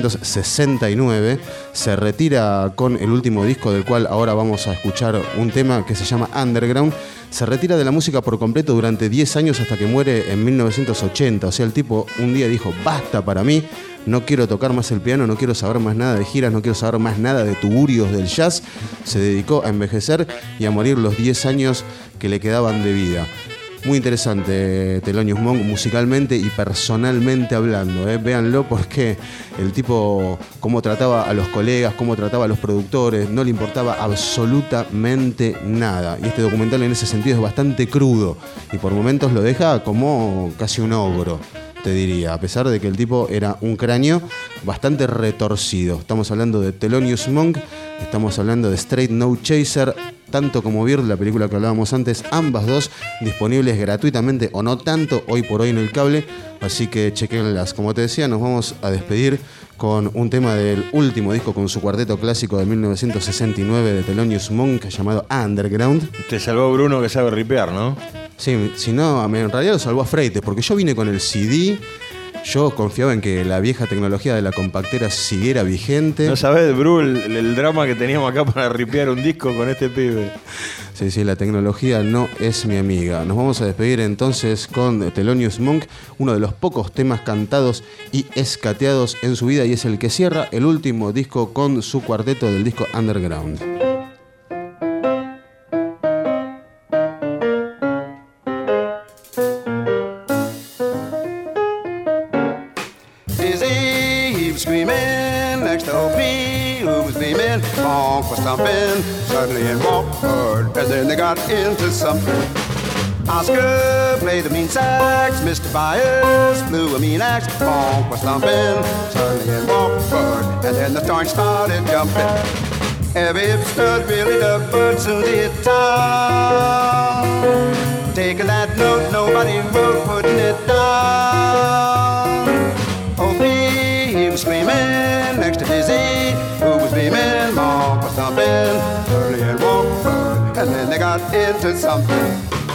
1969 se retira con el último disco, del cual ahora vamos a escuchar un tema que se llama Underground. Se retira de la música por completo durante 10 años hasta que muere en 1980. O sea, el tipo un día dijo: basta para mí, no quiero tocar más el piano, no quiero saber más nada de giras, no quiero saber más nada de tuburios del jazz. Se dedicó a envejecer y a morir los 10 años que le quedaban de vida. Muy interesante Thelonious Monk musicalmente y personalmente hablando, Véanlo, porque el tipo, cómo trataba a los colegas, cómo trataba a los productores, no le importaba absolutamente nada. Y este documental en ese sentido es bastante crudo y por momentos lo deja como casi un ogro, te diría, a pesar de que el tipo era un cráneo bastante retorcido. Estamos hablando de Thelonious Monk, estamos hablando de Straight No Chaser, tanto como Bird, la película que hablábamos antes, ambas dos disponibles gratuitamente o no tanto hoy por hoy en el cable, así que chequenlas. Como te decía, nos vamos a despedir con un tema del último disco con su cuarteto clásico de 1969 de Thelonious Monk, llamado Underground. Te salvó Bruno, que sabe ripear, ¿no? Sí, si no, en realidad lo salvó a Freites, porque yo vine con el CD. Yo confiaba en que la vieja tecnología de la compactera siguiera vigente. No sabés, Bru, el drama que teníamos acá para ripear un disco con este pibe. Sí, la tecnología no es mi amiga. Nos vamos a despedir entonces con Thelonious Monk, uno de los pocos temas cantados y escateados en su vida, y es el que cierra el último disco con su cuarteto del disco Underground. Monk was thumping, suddenly in walked Bud, and then they got into something. Oscar played the mean sax, Mr. Byers blew a mean axe. Monk was thumping, suddenly in walked Bud, and then the thorn started jumping. Every hipster really dug Bud, soon they hit town. Taking that note, nobody wrote, putting it down. Oh, he was screaming next to Dizzy, who was beaming. Monk was thumping, early and walked, and then they got into something.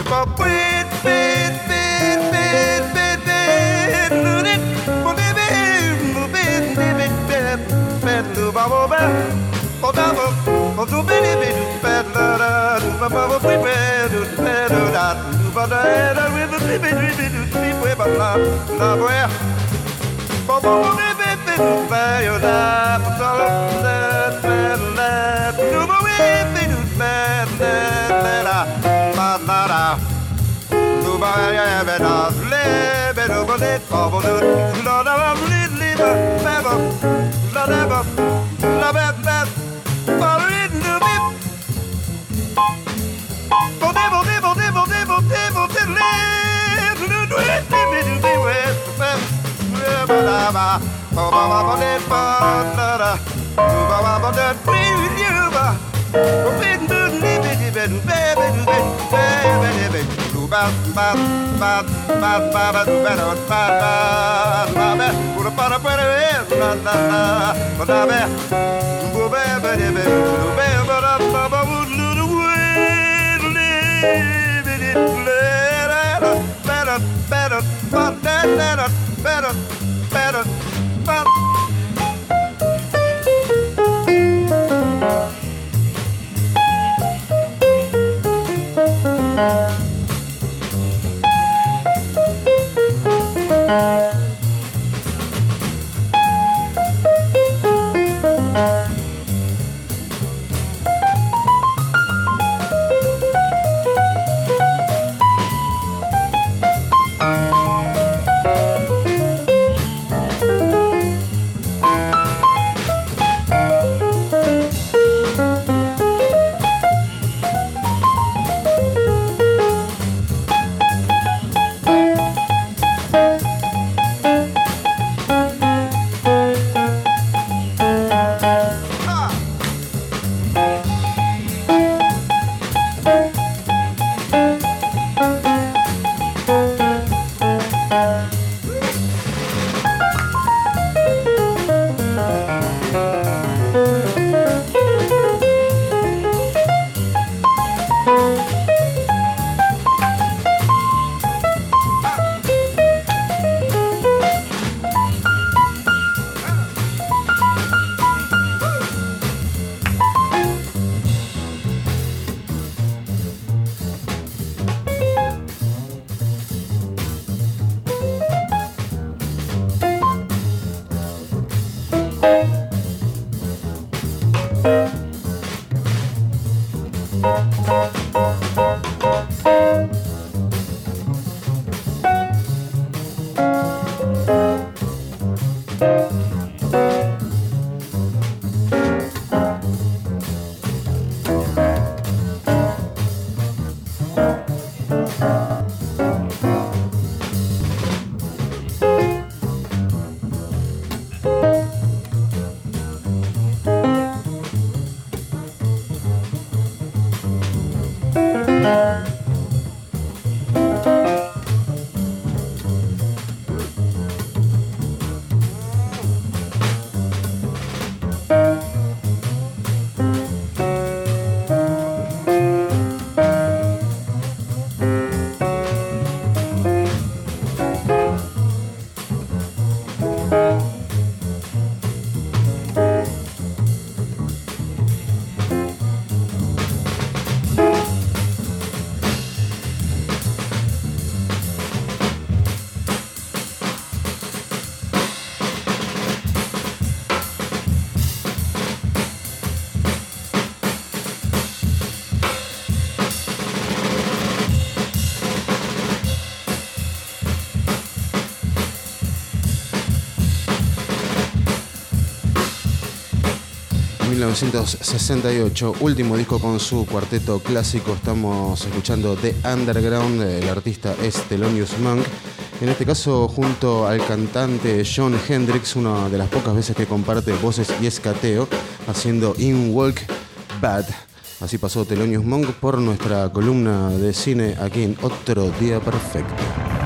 1968, último disco con su cuarteto clásico. Estamos escuchando The Underground. El artista es Thelonious Monk, en este caso junto al cantante Jon Hendricks, una de las pocas veces que comparte voces y escateo, haciendo In Walk Bad. Así pasó Thelonious Monk por nuestra columna de cine aquí en Otro Día Perfecto.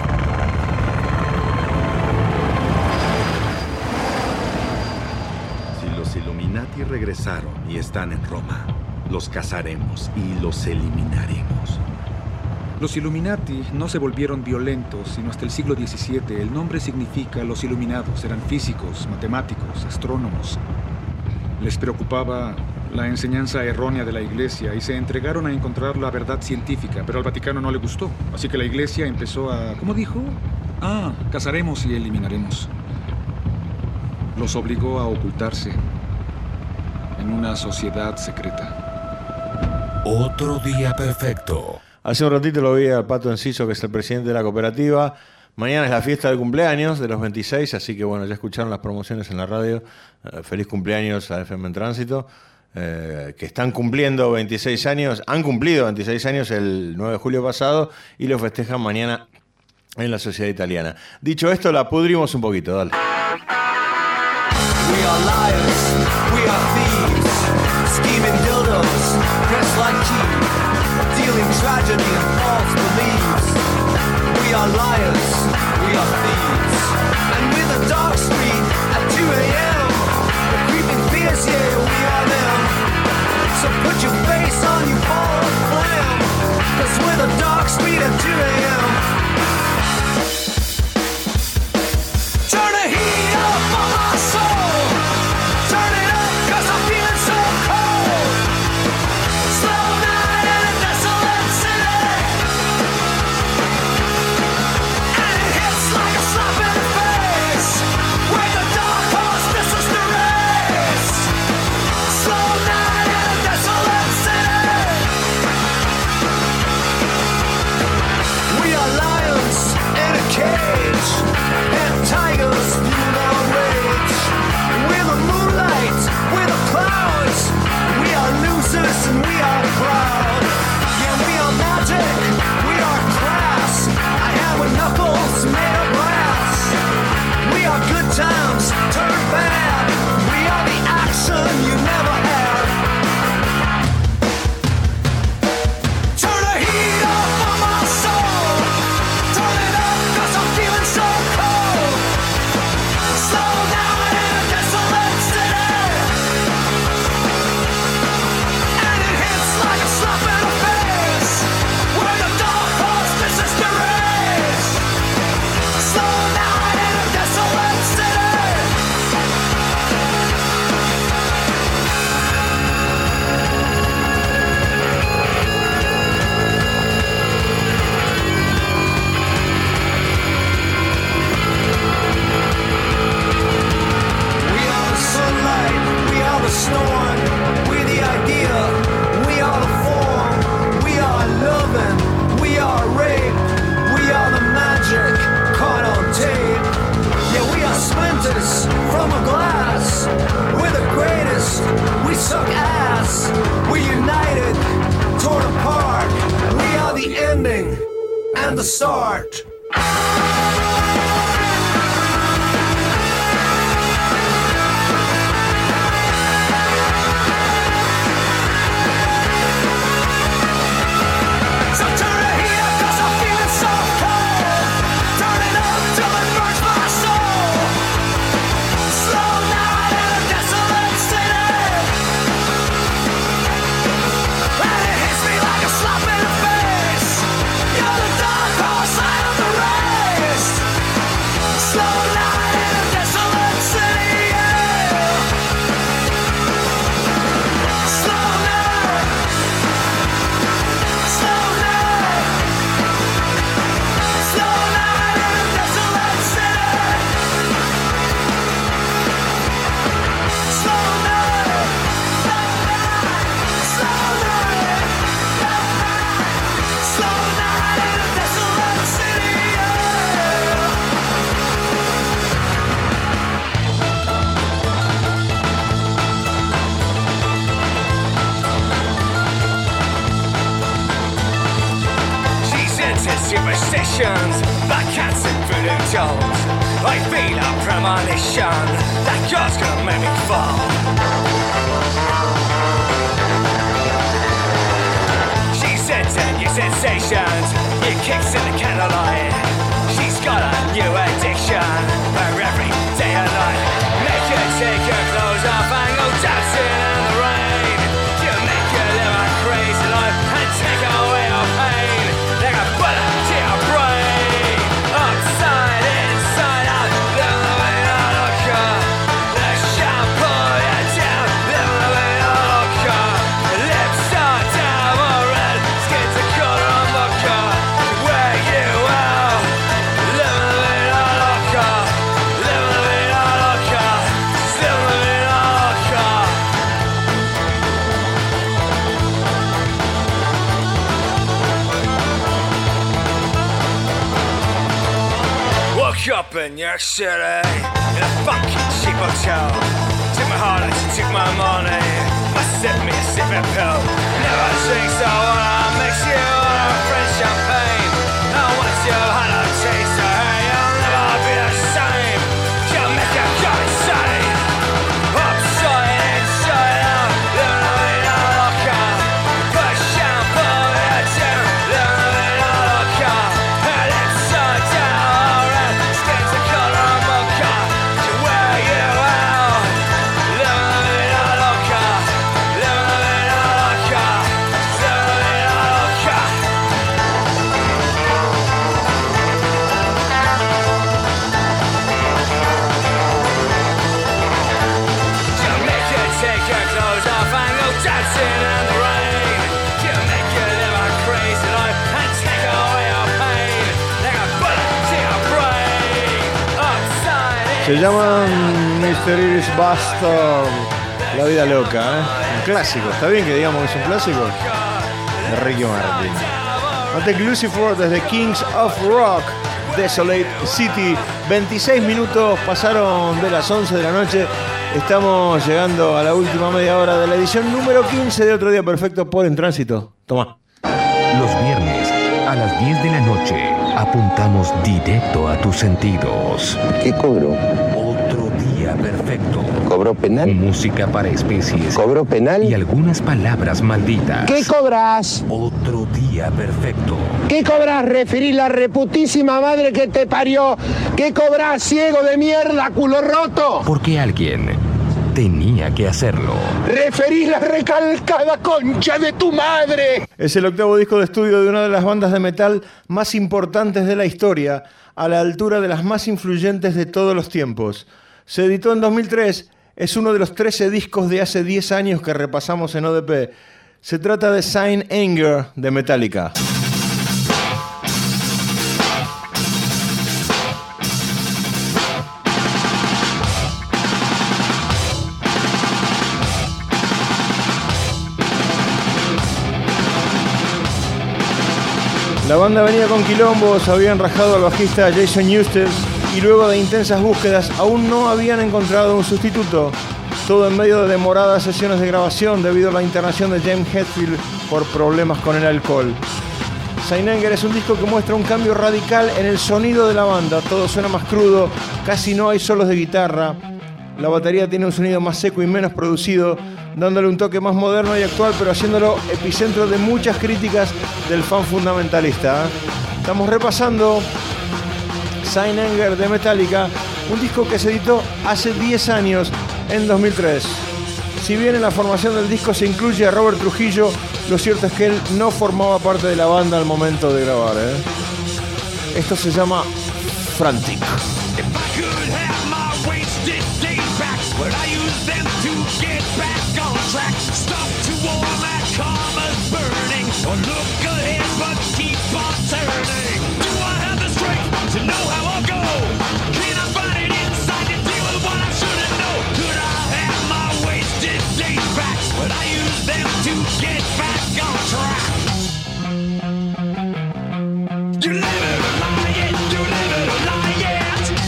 Y regresaron y están en Roma. Los cazaremos y los eliminaremos. Los Illuminati no se volvieron violentos sino hasta el siglo XVII. El nombre significa los iluminados. Eran físicos, matemáticos, astrónomos. Les preocupaba la enseñanza errónea de la Iglesia y se entregaron a encontrar la verdad científica, pero al Vaticano no le gustó. Así que la Iglesia empezó a... ¿Cómo dijo? Cazaremos y eliminaremos. Los obligó a ocultarse en una sociedad secreta. Otro día perfecto. Hace un ratito lo vi al Pato Enciso, que es el presidente de la cooperativa. Mañana es la fiesta de cumpleaños de los 26, así que bueno, ya escucharon las promociones en la radio. Feliz cumpleaños a FM en Tránsito, que están cumpliendo 26 años, han cumplido 26 años el 9 de julio pasado y lo festejan mañana en la Sociedad Italiana. Dicho esto, la pudrimos un poquito, dale. We are liars, we are thieves, scheming dildos, dressed like cheap, dealing tragedy and false beliefs. We are liars, we are thieves, and with a dark street at 2 a.m. The creeping fears, yeah, we are them. So put your face on, you ball of flame, 'cause with a dark street at 2 a.m. Turn the heat up on my soul. Turn it up 'cause I'm feeling so cold. Slow night in a desolate city, and it hits like a slap in the face. Where the dark horse misses the race. Slow night in a desolate city. We are lions in a cage, and tigers fuel our rage. We're the moonlight, we're the clouds. We are losers and we are proud. Yeah, we are magic, we are class. I hammer knuckles made of brass. We are good times turned bad. We are the action you never had. Turn the heat up on my soul. Turn it up 'cause I'm feeling so cold. Slow down in a desolate city, and it hits like a slap in the face. Where the dark horse misses the race. Slow down in a desolate city. We are the sunlight, we are the storm, we're the idea, we are the form, we are loving, we are rape, we are the magic caught on tape. Yeah, we are splinters from a glass, we're the greatest, we suck ass, we're united, torn apart, we are the ending and the start. So turn the heat up 'cause I'm feeling so cold. Turn it up till it burns my soul. Slow night in a desolate city, and it hits me like a slap in the face. You're the dark horse, I am the race. Slow night in a desolate city, yeah. Slow night. Slow night. Slow night in a desolate city. Slow night. Slow night. Slow night in a desolate city, yeah. She's into superstitions, like cats and voodoo dolls. I feel a premonition that God's gonna make me fall. She's into new sensations, new kicks in the candlelight. She's got a new addiction for every day and night. Make her take her clothes off and go dancing in the rain. You make her live a crazy life and take away her pain. Like a woke up in New York City in a fucking cheap hotel. Took my heart and she took my money. I sipped me a sipping pill. Never drink so wanna mix you on a French champagne. I want you had a taste of her. You'll never be the same. She'll make you go insane. Upside inside out, living a vida loca. Put shampoo in a gym, living a vida loca. Her lips are down, red skin's the color of mocha. She wear you out, living a vida loca. Living a vida loca, living a vida loca. She'll make you take your clothes off and go dancing in the rain. She'll make you live a crazy life and take away your pain. Like a bullet to your brain. Upside Se llaman Mr. Iris Bastard. La vida loca, ¿eh? Un clásico. ¿Está bien que digamos que es un clásico? De Ricky Martin. Ante Lucifer desde Kings of Rock, Desolate City. 26 minutos pasaron de las 11 de la noche. Estamos llegando a la última media hora de la edición número 15 de Otro Día Perfecto por En Tránsito. Toma. Los viernes a las 10 de la noche apuntamos directo a tus sentidos. ¿Qué cobró? Otro día perfecto. ¿Cobró penal? Música para especies. ¿Cobró penal? Y algunas palabras malditas. ¿Qué cobras? Otro día perfecto. ¿Qué cobras? Referí la reputísima madre que te parió. ¿Qué cobras, ciego de mierda, culo roto? Porque alguien tenía que hacerlo. Referí la recalcada concha de tu madre. Es el octavo disco de estudio de una de las bandas de metal más importantes de la historia, a la altura de las más influyentes de todos los tiempos. Se editó en 2003, es uno de los 13 discos de hace 10 años que repasamos en ODP. Se trata de Saint Anger de Metallica. La banda venía con quilombos, habían rajado al bajista Jason Newsted y luego de intensas búsquedas aún no habían encontrado un sustituto. Todo en medio de demoradas sesiones de grabación debido a la internación de James Hetfield por problemas con el alcohol. Saint Anger es un disco que muestra un cambio radical en el sonido de la banda. Todo suena más crudo, casi no hay solos de guitarra. La batería tiene un sonido más seco y menos producido, dándole un toque más moderno y actual, pero haciéndolo epicentro de muchas críticas del fan fundamentalista. Estamos repasando Saint Anger de Metallica, un disco que se editó hace 10 años, en 2003. Si bien en la formación del disco se incluye a Robert Trujillo, lo cierto es que él no formaba parte de la banda al momento de grabar. Esto se llama Frantic. But I use them to get back on track. Stop to warm that karma's burning. Or look ahead but keep on turning. Do I have the strength to know how I'll go? Can I find it inside to deal with what I shouldn't know? Could I have my wasted days back? But I use them to get back on track. You live it or lie it, you live it or lie it.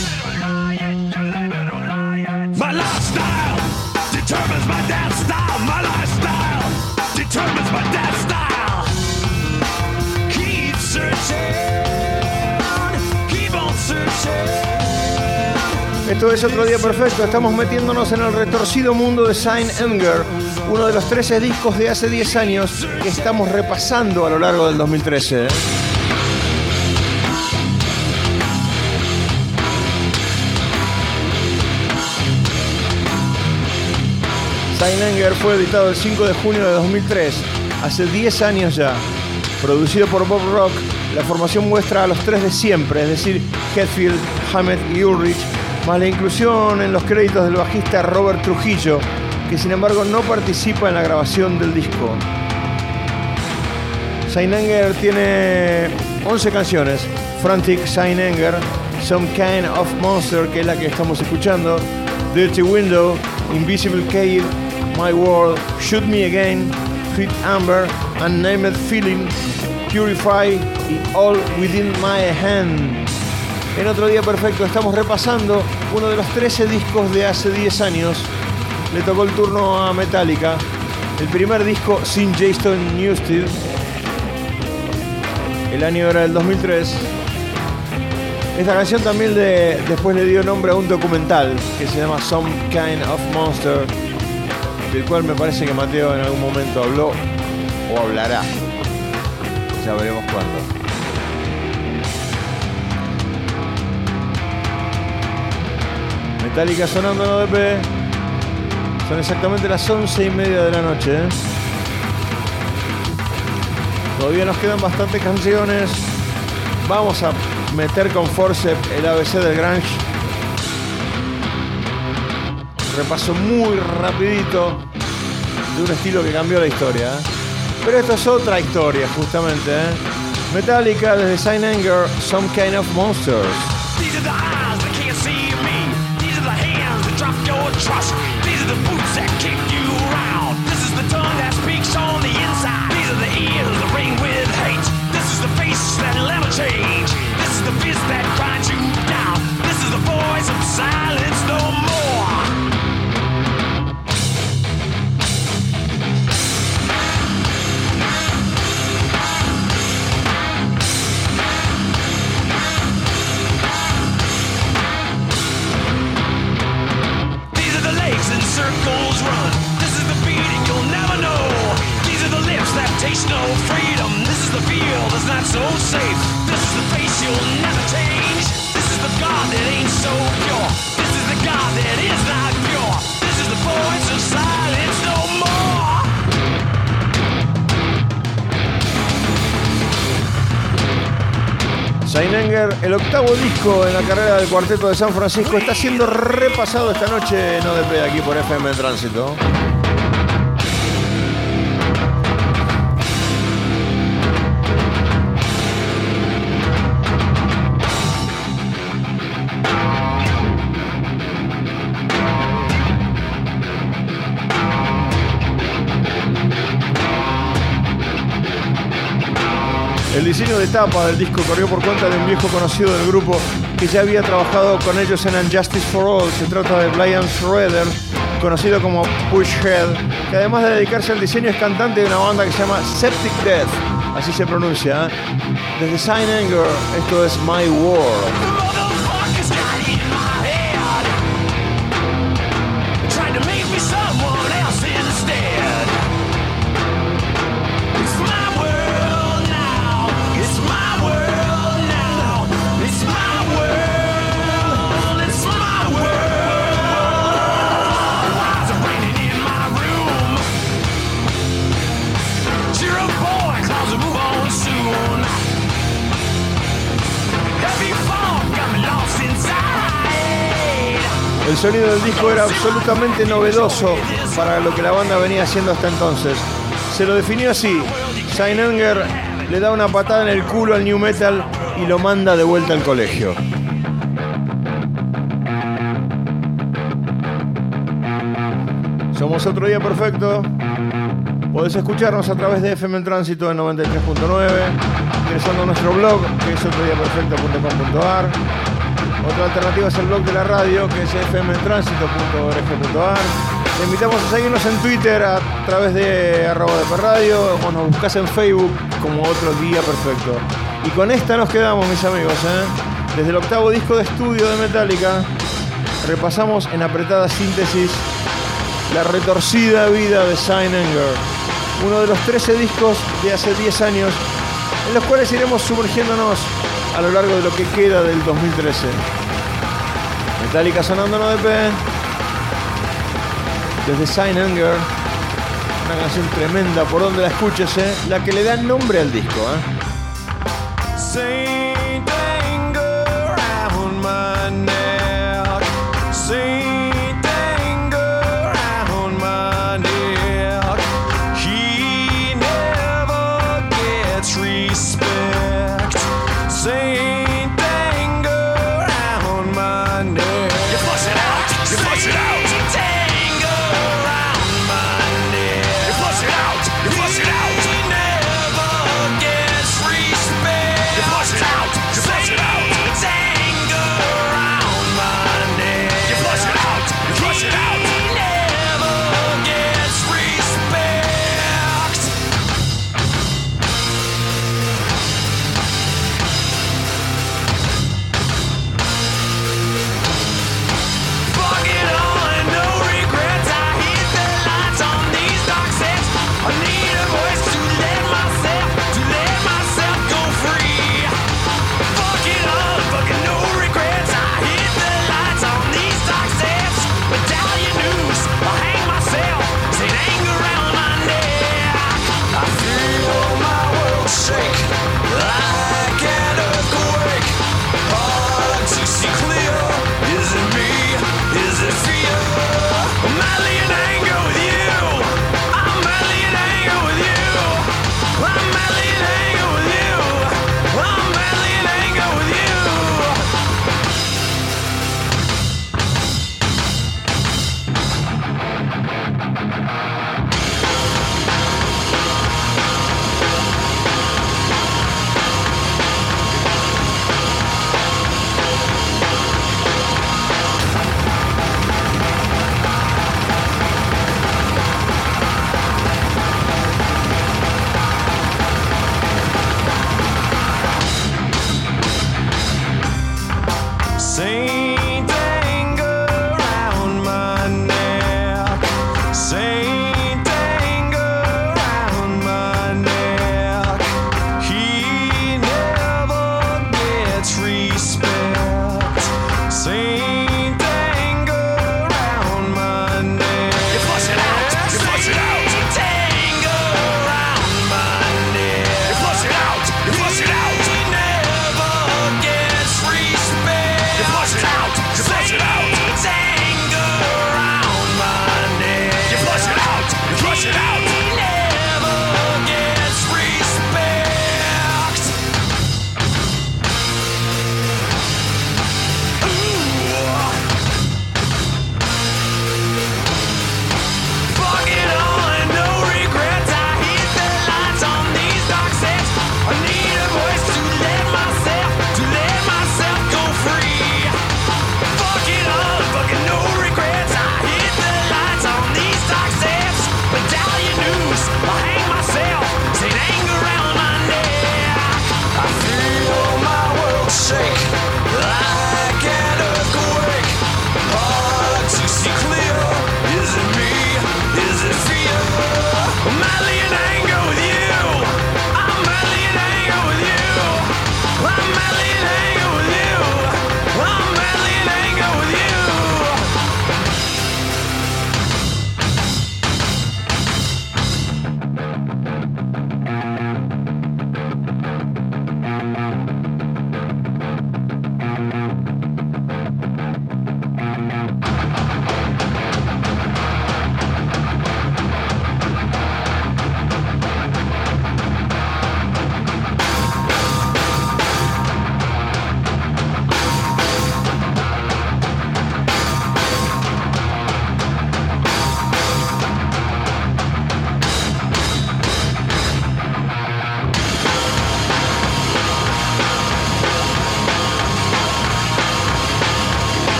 My lifestyle determines my dance style. My lifestyle determines my dance style. Keep searching, keep on searching. Esto es Otro Día Perfecto. Estamos metiéndonos en el retorcido mundo de Saint Anger, uno de los 13 discos de hace 10 años que estamos repasando a lo largo del 2013. Saint Anger fue editado el 5 de junio de 2003, hace 10 años ya. Producido por Bob Rock, la formación muestra a los tres de siempre, es decir, Hetfield, Hammett y Ulrich, más la inclusión en los créditos del bajista Robert Trujillo, que sin embargo no participa en la grabación del disco. Saint Anger tiene 11 canciones: Frantic, Saint Anger, Some Kind of Monster, que es la que estamos escuchando, Dirty Window, Invisible Cave, My World, Shoot Me Again, Sweet Amber, Unnamed Feeling, Purify y All Within My Hand. En Otro Día Perfecto estamos repasando uno de los 13 discos de hace 10 años. Le tocó el turno a Metallica. El primer disco sin Jason Newsted. El año era el 2003. Esta canción también después le dio nombre a un documental que se llama Some Kind of Monster, del cual me parece que Mateo en algún momento habló o hablará. Ya veremos cuándo. Metallica sonando en ODP. Son exactamente las 11:30 de la noche. Todavía nos quedan bastantes canciones. Vamos a meter con forceps el ABC del grunge. Repaso muy rapidito de un estilo que cambió la historia. Pero esto es otra historia, justamente. Metallica desde Saint Anger, Some Kind of Monsters. These are the eyes that can't see me. These are the hands that drop your trust. These are the boots that kick you around. This is the tongue that speaks on the inside. These are the ears that ring with hate. This is the face that will never change. This is the fist that grinds you down. This is the voice of silence no more. Circles run. This is the beating you'll never know. These are the lips that taste no freedom. This is the feel that's not so safe. This is the face you'll never change. This is the God that ain't so pure. This is the God that is not pure. This is the voice of silence no more. Saint Anger, el octavo disco en la carrera del Cuarteto de San Francisco, está siendo repasado esta noche en ODP aquí por FM Tránsito. El diseño de tapa del disco corrió por cuenta de un viejo conocido del grupo que ya había trabajado con ellos en Unjustice for All. Se trata de Brian Schroeder, conocido como Pushhead, que además de dedicarse al diseño es cantante de una banda que se llama Septic Death, así se pronuncia. Desde Saint Anger, esto es My World. El sonido del disco era absolutamente novedoso para lo que la banda venía haciendo hasta entonces. Se lo definió así: Saint Anger le da una patada en el culo al new metal y lo manda de vuelta al colegio. Somos Otro Día Perfecto. Podés escucharnos a través de FM en Tránsito en 93.9, ingresando a nuestro blog, que es otrodíaperfecto.com.ar. Otra alternativa es el blog de la radio, que es fmtransito.org.ar. Te invitamos a seguirnos en Twitter a través de @dpradio, o nos buscas en Facebook como Otro Día Perfecto. Y con esta nos quedamos, mis amigos, Desde el octavo disco de estudio de Metallica, repasamos en apretada síntesis la retorcida vida de Saint Anger, uno de los 13 discos de hace 10 años, en los cuales iremos sumergiéndonos a lo largo de lo que queda del 2013. Metallica sonando en ODP, desde Saint Anger, una canción tremenda por donde la escuches, la que le da nombre al disco. Saint Anger round my neck. Saint Anger round my neck. He never gets respect. Saint Anger round my neck. You flush it out. You flush it out. Saint Anger round my neck. You flush it out. You flush it out. He never gets respect. You flush it out.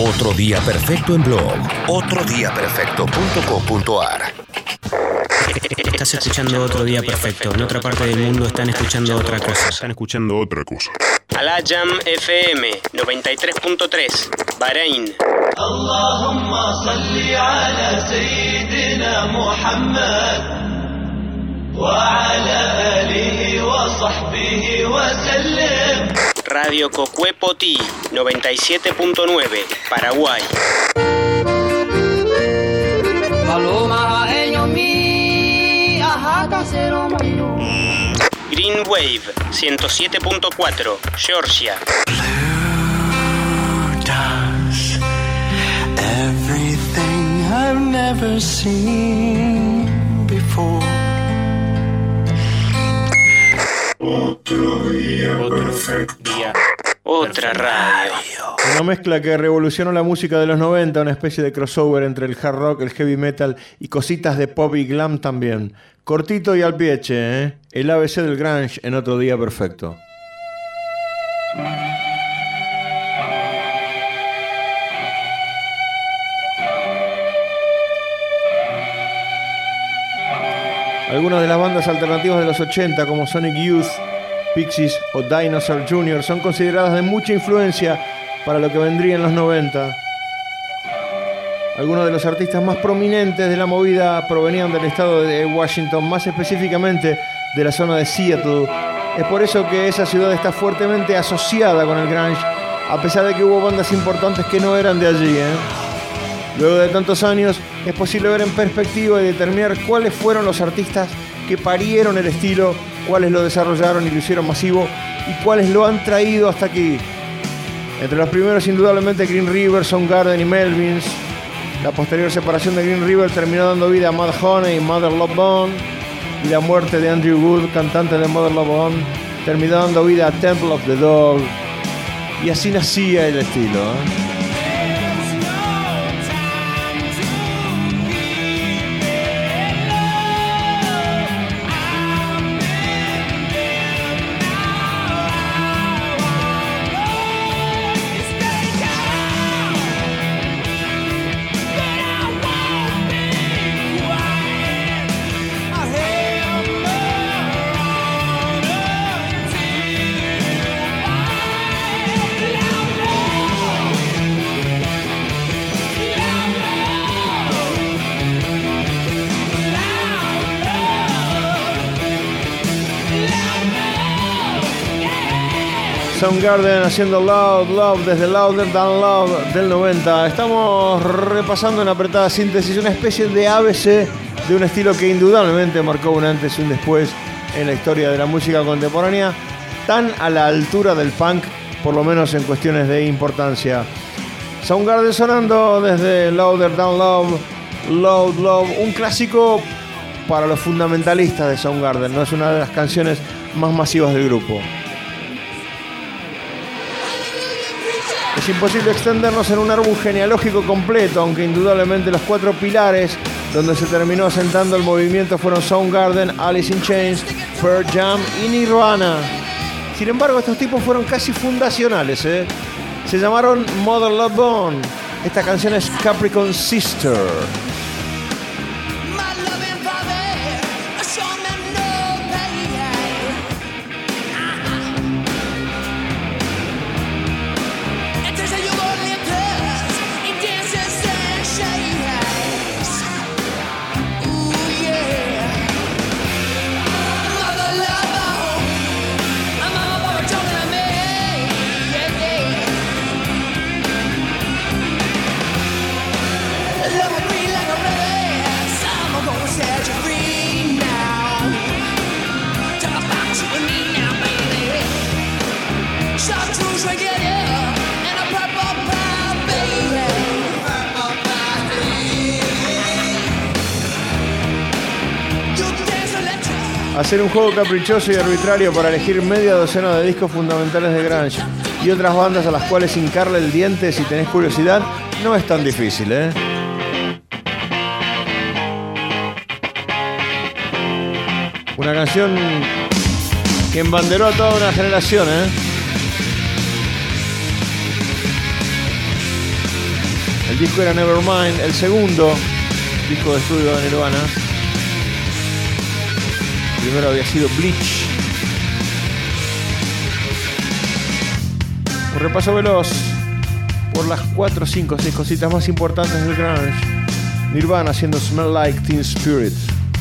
Otro día perfecto en blog. otrodiaperfecto.com.ar. Estás escuchando Otro Día Perfecto. En otra parte del mundo están escuchando otra cosa. Al-Ajam FM 93.3, Bahrein. اللهم صل على سيدنا محمد وعلى آله وصحبه وسلم. Radio Cocuepotí 97.9, Paraguay. Green Wave 107.4, Georgia. Does everything I've never seen before. Otro día perfecto. Otra radio. Una mezcla que revolucionó la música de los 90, una especie de crossover entre el hard rock, el heavy metal y cositas de pop y glam también. Cortito y al pieche, ¿eh? El ABC del grunge en Otro Día Perfecto. Algunas de las bandas alternativas de los 80 como Sonic Youth, Pixies o Dinosaur Jr. son consideradas de mucha influencia para lo que vendría en los 90. Algunos de los artistas más prominentes de la movida provenían del estado de Washington, más específicamente de la zona de Seattle. Es por eso que esa ciudad está fuertemente asociada con el grunge, a pesar de que hubo bandas importantes que no eran de allí, ¿eh? Luego de tantos años, es posible ver en perspectiva y determinar cuáles fueron los artistas que parieron el estilo, cuáles lo desarrollaron y lo hicieron masivo, y cuáles lo han traído hasta aquí. Entre los primeros, indudablemente, Green River, Soundgarden y Melvins. La posterior separación de Green River terminó dando vida a Mudhoney y Mother Love Bone, y la muerte de Andrew Wood, cantante de Mother Love Bone, terminó dando vida a Temple of the Dog. Y así nacía el estilo, ¿eh? Soundgarden haciendo Loud Love desde Louder Than Love del 90. Estamos repasando en apretada síntesis una especie de ABC de un estilo que indudablemente marcó un antes y un después en la historia de la música contemporánea, tan a la altura del punk, por lo menos en cuestiones de importancia. Soundgarden sonando desde Louder Than Love, Loud Love, un clásico para los fundamentalistas de Soundgarden, no es una de las canciones más masivas del grupo. Es imposible extendernos en un árbol genealógico completo, aunque indudablemente los cuatro pilares donde se terminó asentando el movimiento fueron Soundgarden, Alice in Chains, Pearl Jam y Nirvana. Sin embargo, estos tipos fueron casi fundacionales, ¿eh? Se llamaron Mother Love Bone. Esta canción es Capricorn Sister. Hacer un juego caprichoso y arbitrario para elegir media docena de discos fundamentales de grunge y otras bandas a las cuales hincarle el diente si tenés curiosidad no es tan difícil, ¿eh? Una canción que embanderó a toda una generación, ¿eh? El disco era Nevermind, el segundo disco de estudio de Nirvana. Primero había sido Bleach. Un repaso veloz por las 4, 5, 6 cositas más importantes del grunge. Nirvana haciendo Smell Like Teen Spirit.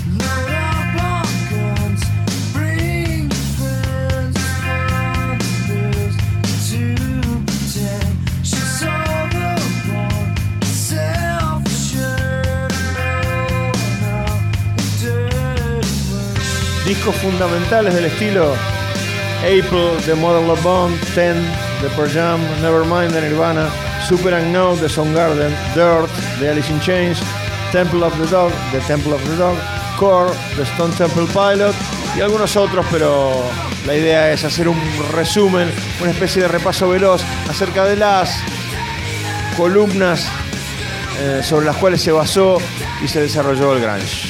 Discos fundamentales del estilo: April de Modern Love Bone, 10 de Pearl Jam, Nevermind de Nirvana, Super Unknown de Soundgarden, Dirt de Alice in Chains, Temple of the Dog de Temple of the Dog, Core de Stone Temple Pilot y algunos otros, pero la idea es hacer un resumen, una especie de repaso veloz acerca de las columnas sobre las cuales se basó y se desarrolló el grunge.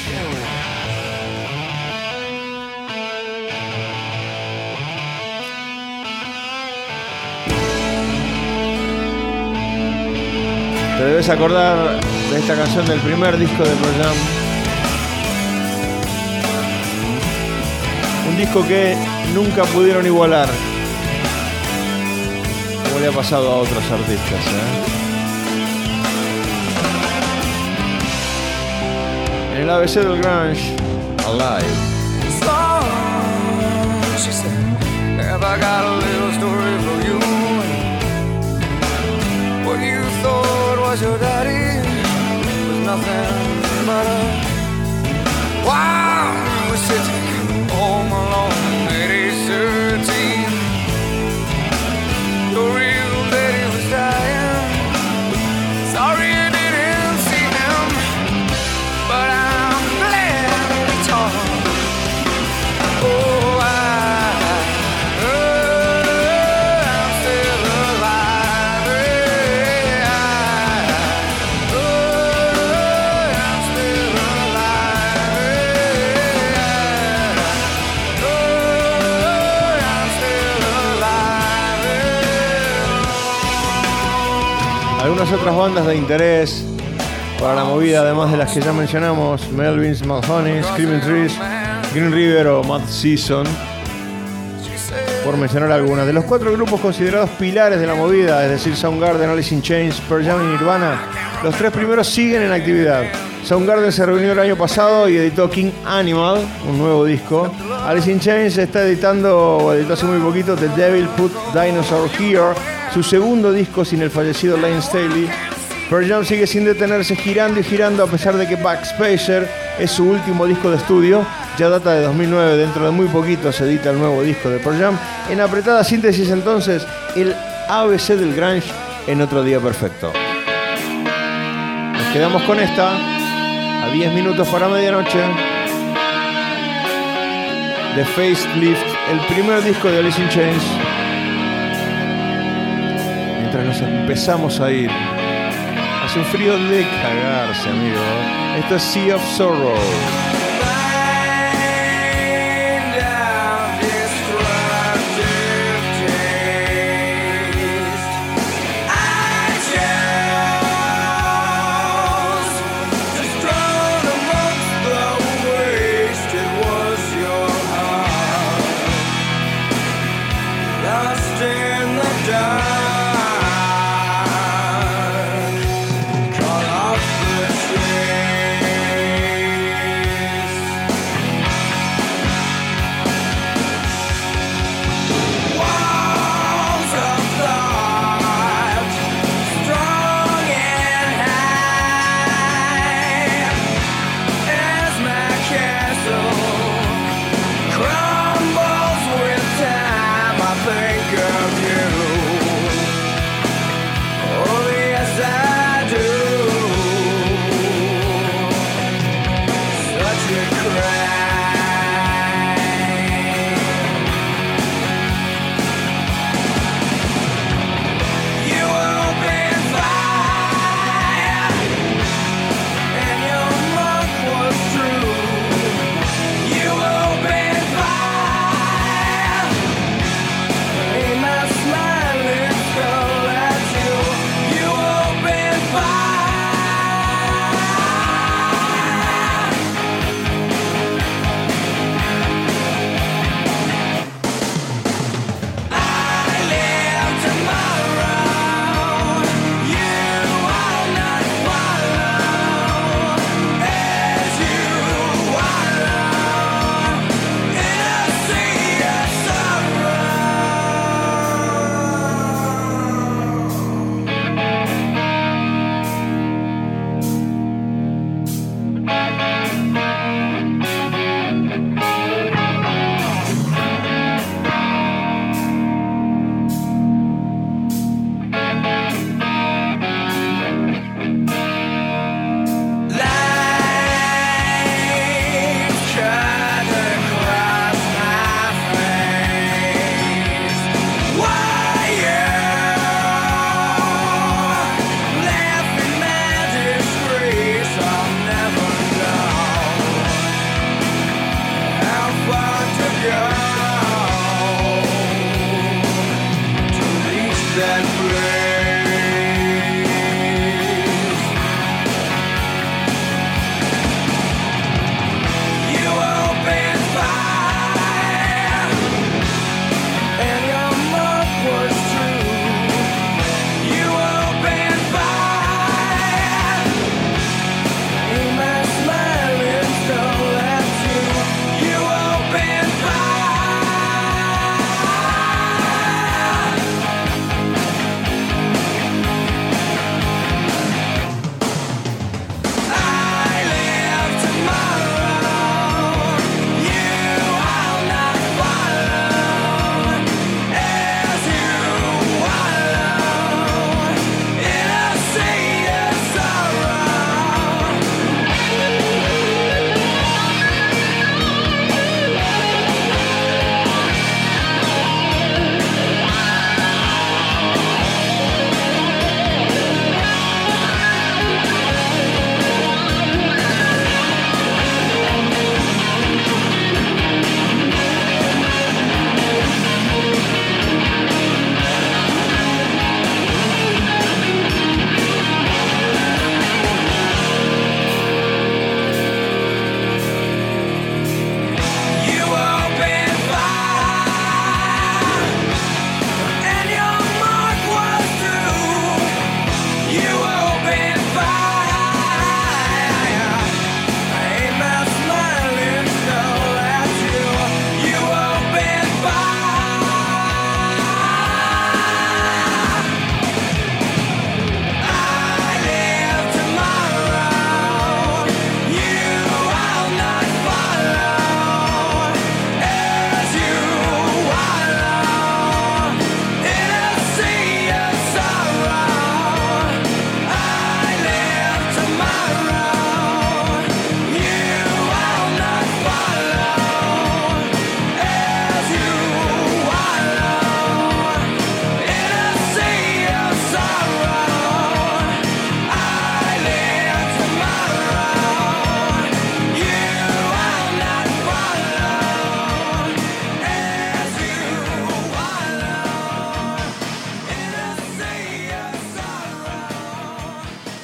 Te debes acordar de esta canción del primer disco de Pearl Jam. Un disco que nunca pudieron igualar, como le ha pasado a otros artistas, En el ABC del grunge, Alive. She said, have I got a little story for you? What you thought was your daddy was nothing but a wow. You were sitting home alone at age 13. Your real daddy was dying. Sorry you didn't see him, but I'm glad it's all. Oh, I'm still alive. I'm still Algunas otras bandas de interés para la movida, además de las que ya mencionamos: Melvins, Mahoney, Screaming Trees, Green River o Mad Season, por mencionar algunas. De los 4 grupos considerados pilares de la movida, es decir, Soundgarden, Alice in Chains, Pearl Jam y Nirvana, los 3 primeros siguen en actividad. Soundgarden se reunió el año pasado y editó King Animal, un nuevo disco. Alice in Chains está editó hace muy poquito The Devil Put Dinosaur Here, su segundo disco sin el fallecido Lane Staley. Pearl Jam sigue sin detenerse, girando y girando, a pesar de que Backspacer es su último disco de estudio. Ya data de 2009, dentro de muy poquito se edita el nuevo disco de Pearl Jam. En apretada síntesis, entonces, el ABC del grunge en Otro Día Perfecto. Nos quedamos con esta, a 10 minutos para medianoche, The Facelift, el primer disco de Alice in Chains. Mientras nos empezamos a ir, hace un frío de cagarse, amigo. Esto es Sea of Sorrow.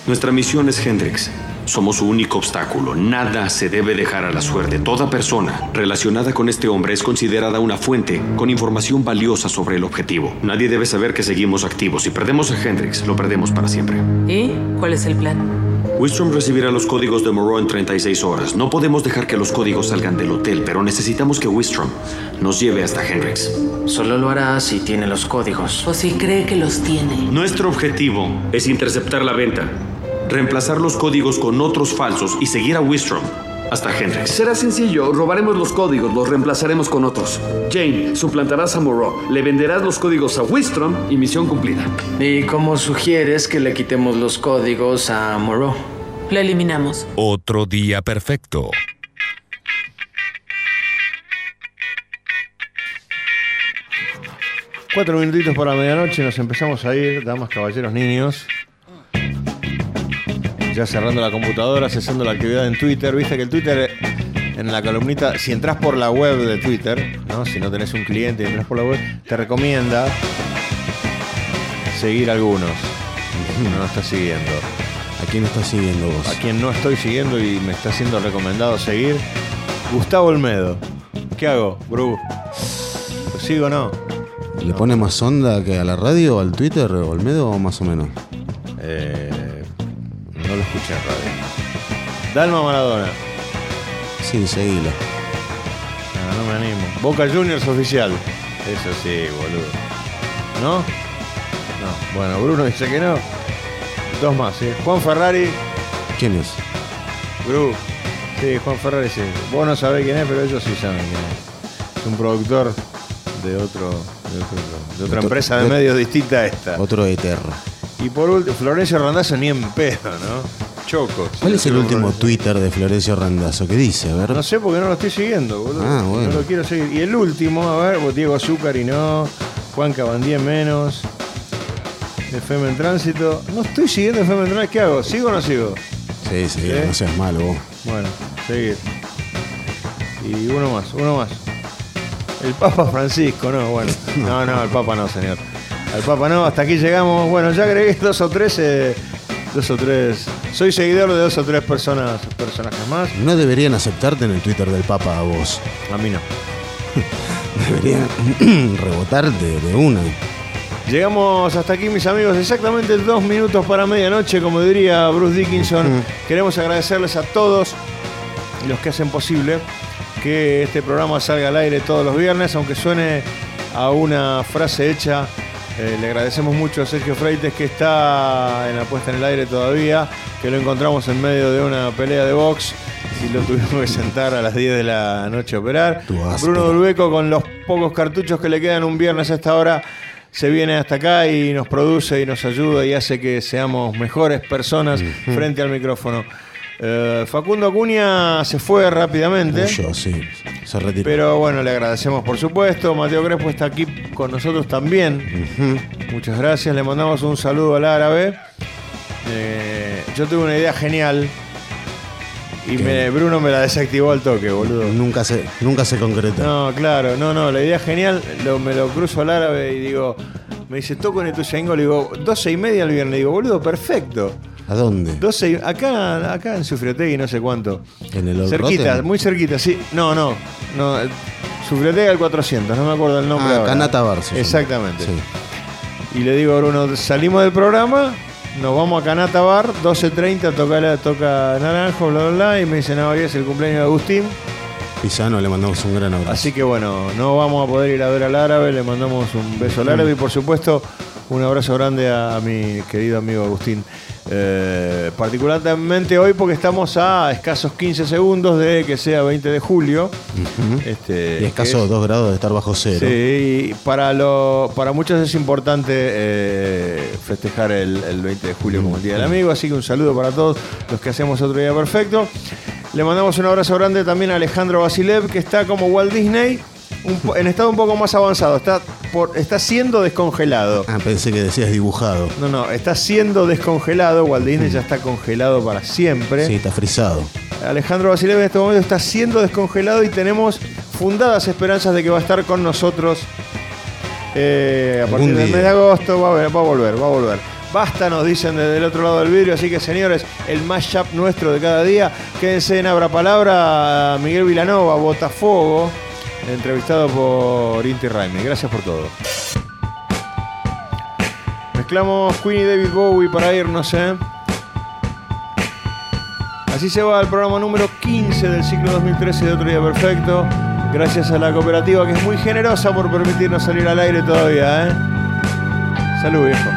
Nuestra misión es Hendrix. Somos su único obstáculo. Nada se debe dejar a la suerte. Toda persona relacionada con este hombre es considerada una fuente con información valiosa sobre el objetivo. Nadie debe saber que seguimos activos. Si perdemos a Hendrix, lo perdemos para siempre. ¿Y cuál es el plan? Wistrom recibirá los códigos de Moreau en 36 horas. No podemos dejar que los códigos salgan del hotel, pero necesitamos que Wistrom nos lleve hasta Hendrix. Solo lo hará si tiene los códigos. O si cree que los tiene. Nuestro objetivo es interceptar la venta, reemplazar los códigos con otros falsos y seguir a Wistrom hasta Hendrix. Será sencillo. Robaremos los códigos, los reemplazaremos con otros. Jane, suplantarás a Moreau. Le venderás los códigos a Wistrom y misión cumplida. ¿Y cómo sugieres que le quitemos los códigos a Moreau? Lo eliminamos. Otro día perfecto. Cuatro minutitos para medianoche, nos empezamos a ir, damas, caballeros, niños. Ya cerrando la computadora, cesando la actividad en Twitter. Viste que el Twitter, en la columnita, si entras por la web de Twitter, ¿no? Si no tenés un cliente y entras por la web, te recomienda seguir a algunos. No estás siguiendo. ¿A quién estás siguiendo vos? A quien no estoy siguiendo y me está siendo recomendado seguir, Gustavo Olmedo. ¿Qué hago, Bru? ¿Lo sigo o no? ¿Le pone más onda que a la radio o al Twitter, Olmedo, o más o menos? No lo escuché en radio. Dalma Maradona. Sí, seguilo. No me animo. Boca Juniors oficial. Eso sí, boludo. ¿No? No. Bueno, Bruno dice que no. Dos más, ¿sí? Juan Ferrari. ¿Quién es? Bru. Sí, Juan Ferrari, sí. Vos no sabés quién es, pero ellos sí saben quién es. Es un productor de otra empresa de medios distinta a esta. Otro de Terra. Y por último, Florencio Randazzo ni en pedo, ¿no? Choco. ¿Cuál es el último Twitter de Florencio Randazzo? ¿Qué dice? A ver. No sé porque no lo estoy siguiendo, boludo. Ah, bueno. No lo quiero seguir. Y el último, a ver, Diego Azúcar y no. Juan Cabandía menos. FM en Tránsito. No estoy siguiendo FM en Tránsito. ¿Qué hago? ¿Sigo o no sigo? Sí, sí, no seas malo vos. Bueno, seguir. Y uno más. El Papa Francisco, no, bueno. No, el Papa no, señor. Al Papa no, hasta aquí llegamos. Bueno, ya agregué dos o tres. Soy seguidor de 2 o 3 personajes más. No deberían aceptarte en el Twitter del Papa a vos. A mí no. Deberían rebotarte de una. Llegamos hasta aquí, mis amigos, exactamente 2 minutos para medianoche, como diría Bruce Dickinson. Queremos agradecerles a todos los que hacen posible que este programa salga al aire todos los viernes, aunque suene a una frase hecha. Le agradecemos mucho a Sergio Freites, que está en la puesta en el aire todavía, que lo encontramos en medio de una pelea de box y lo tuvimos que sentar a las 10 de la noche a operar. Bruno Dulbeco, con los pocos cartuchos que le quedan un viernes a esta hora, se viene hasta acá y nos produce y nos ayuda y hace que seamos mejores personas frente al micrófono. Facundo Acuña se fue rápidamente. Sí, se retiró. Pero bueno, le agradecemos por supuesto. Mateo Crespo está aquí con nosotros también. Muchas gracias. Le mandamos un saludo al árabe. Yo tuve una idea genial y Bruno me la desactivó al toque, boludo. Nunca se concretó. No, claro, no, la idea genial. Me lo cruzo al árabe y digo, me dice, toco en Ituzaingó. Le digo, 12:30 el viernes. Digo, boludo, perfecto. ¿A dónde? 12, acá en Sufriategui, no sé cuánto. ¿En el cerquita, Rotten? Muy cerquita, sí. No. Sufriategui al 400, no me acuerdo el nombre ahora. Canata Bar. Exactamente. Sí. Y le digo a Bruno, salimos del programa, nos vamos a Canata Bar, 12:30, toca Naranjo, bla, bla, bla. Y me dice, no, hoy es el cumpleaños de Agustín Pisano, le mandamos un gran abrazo. Así que bueno, no vamos a poder ir a ver al árabe, le mandamos un beso al árabe y por supuesto un abrazo grande a mi querido amigo Agustín. Particularmente hoy porque estamos a escasos 15 segundos de que sea 20 de julio. Y escasos 2 grados de estar bajo cero. Sí, y para muchos es importante festejar el 20 de julio como el Día del Amigo, así que un saludo para todos los que hacemos otro día perfecto. Le mandamos un abrazo grande también a Alejandro Basilev, que está como Walt Disney, en estado un poco más avanzado, está siendo descongelado. Ah, pensé que decías dibujado. No, está siendo descongelado. Walt Disney ya está congelado para siempre. Sí, está frisado. Alejandro Basilev en este momento está siendo descongelado y tenemos fundadas esperanzas de que va a estar con nosotros a partir del mes de agosto. Va a volver. Basta, nos dicen desde el otro lado del vidrio. Así que, señores, el mashup nuestro de cada día. Quédense en Abra Palabra a Miguel Vilanova, Botafogo, entrevistado por Inti Raymi. Gracias por todo. Mezclamos Queen y David Bowie para irnos, Así se va el programa número 15 del ciclo 2013 de Otro Día Perfecto. Gracias a la cooperativa, que es muy generosa por permitirnos salir al aire todavía, Salud, viejo.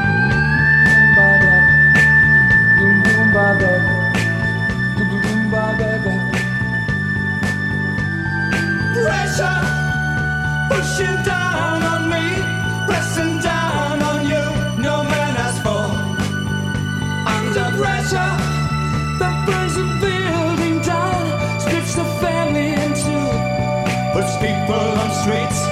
Pressure pushing down on me, pressing down on you. No man has fall. Under pressure that burns the building down, splits the family in two, puts people on streets.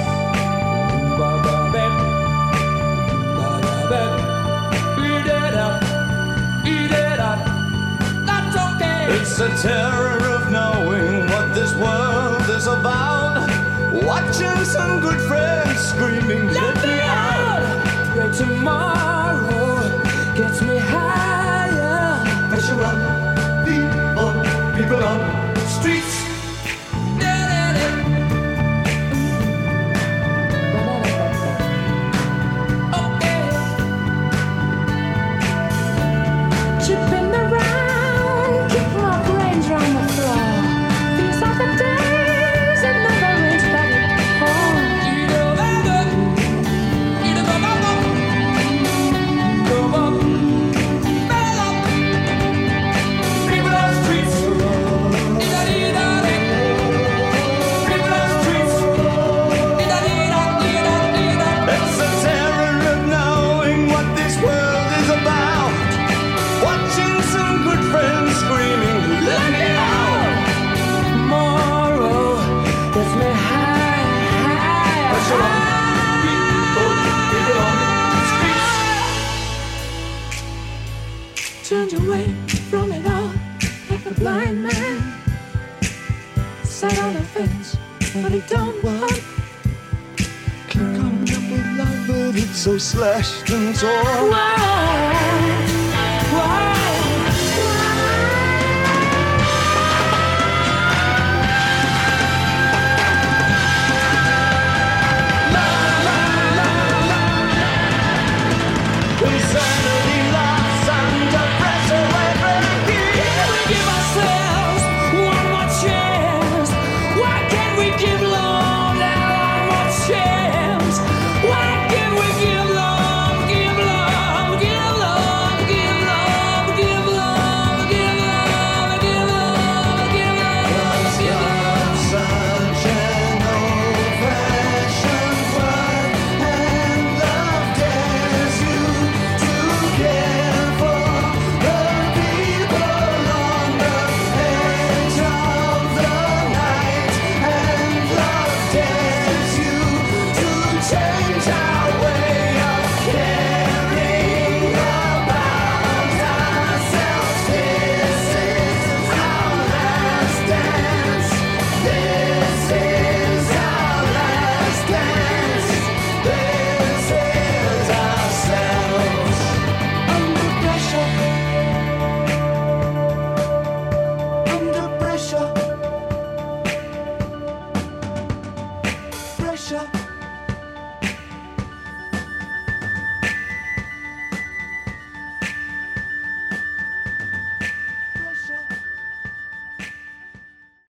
Eat it up, eat it up. That's okay. It's the terror of knowing what this world is about. Watching some good friends screaming, let me out. Pray tomorrow gets me higher. Pressure on people on streets. Chipping around, keep my brains on the floor. These are the days that never rains back home. People on streets. It's the terror of knowing what this world is about. Watching some good friends screaming, let me out. Tomorrow gets me high. Pressure on people on streets. Turned away from it all like a blind man. Sat on the fence, but he don't want. Keep coming up with love, but it's so slashed and torn. Whoa.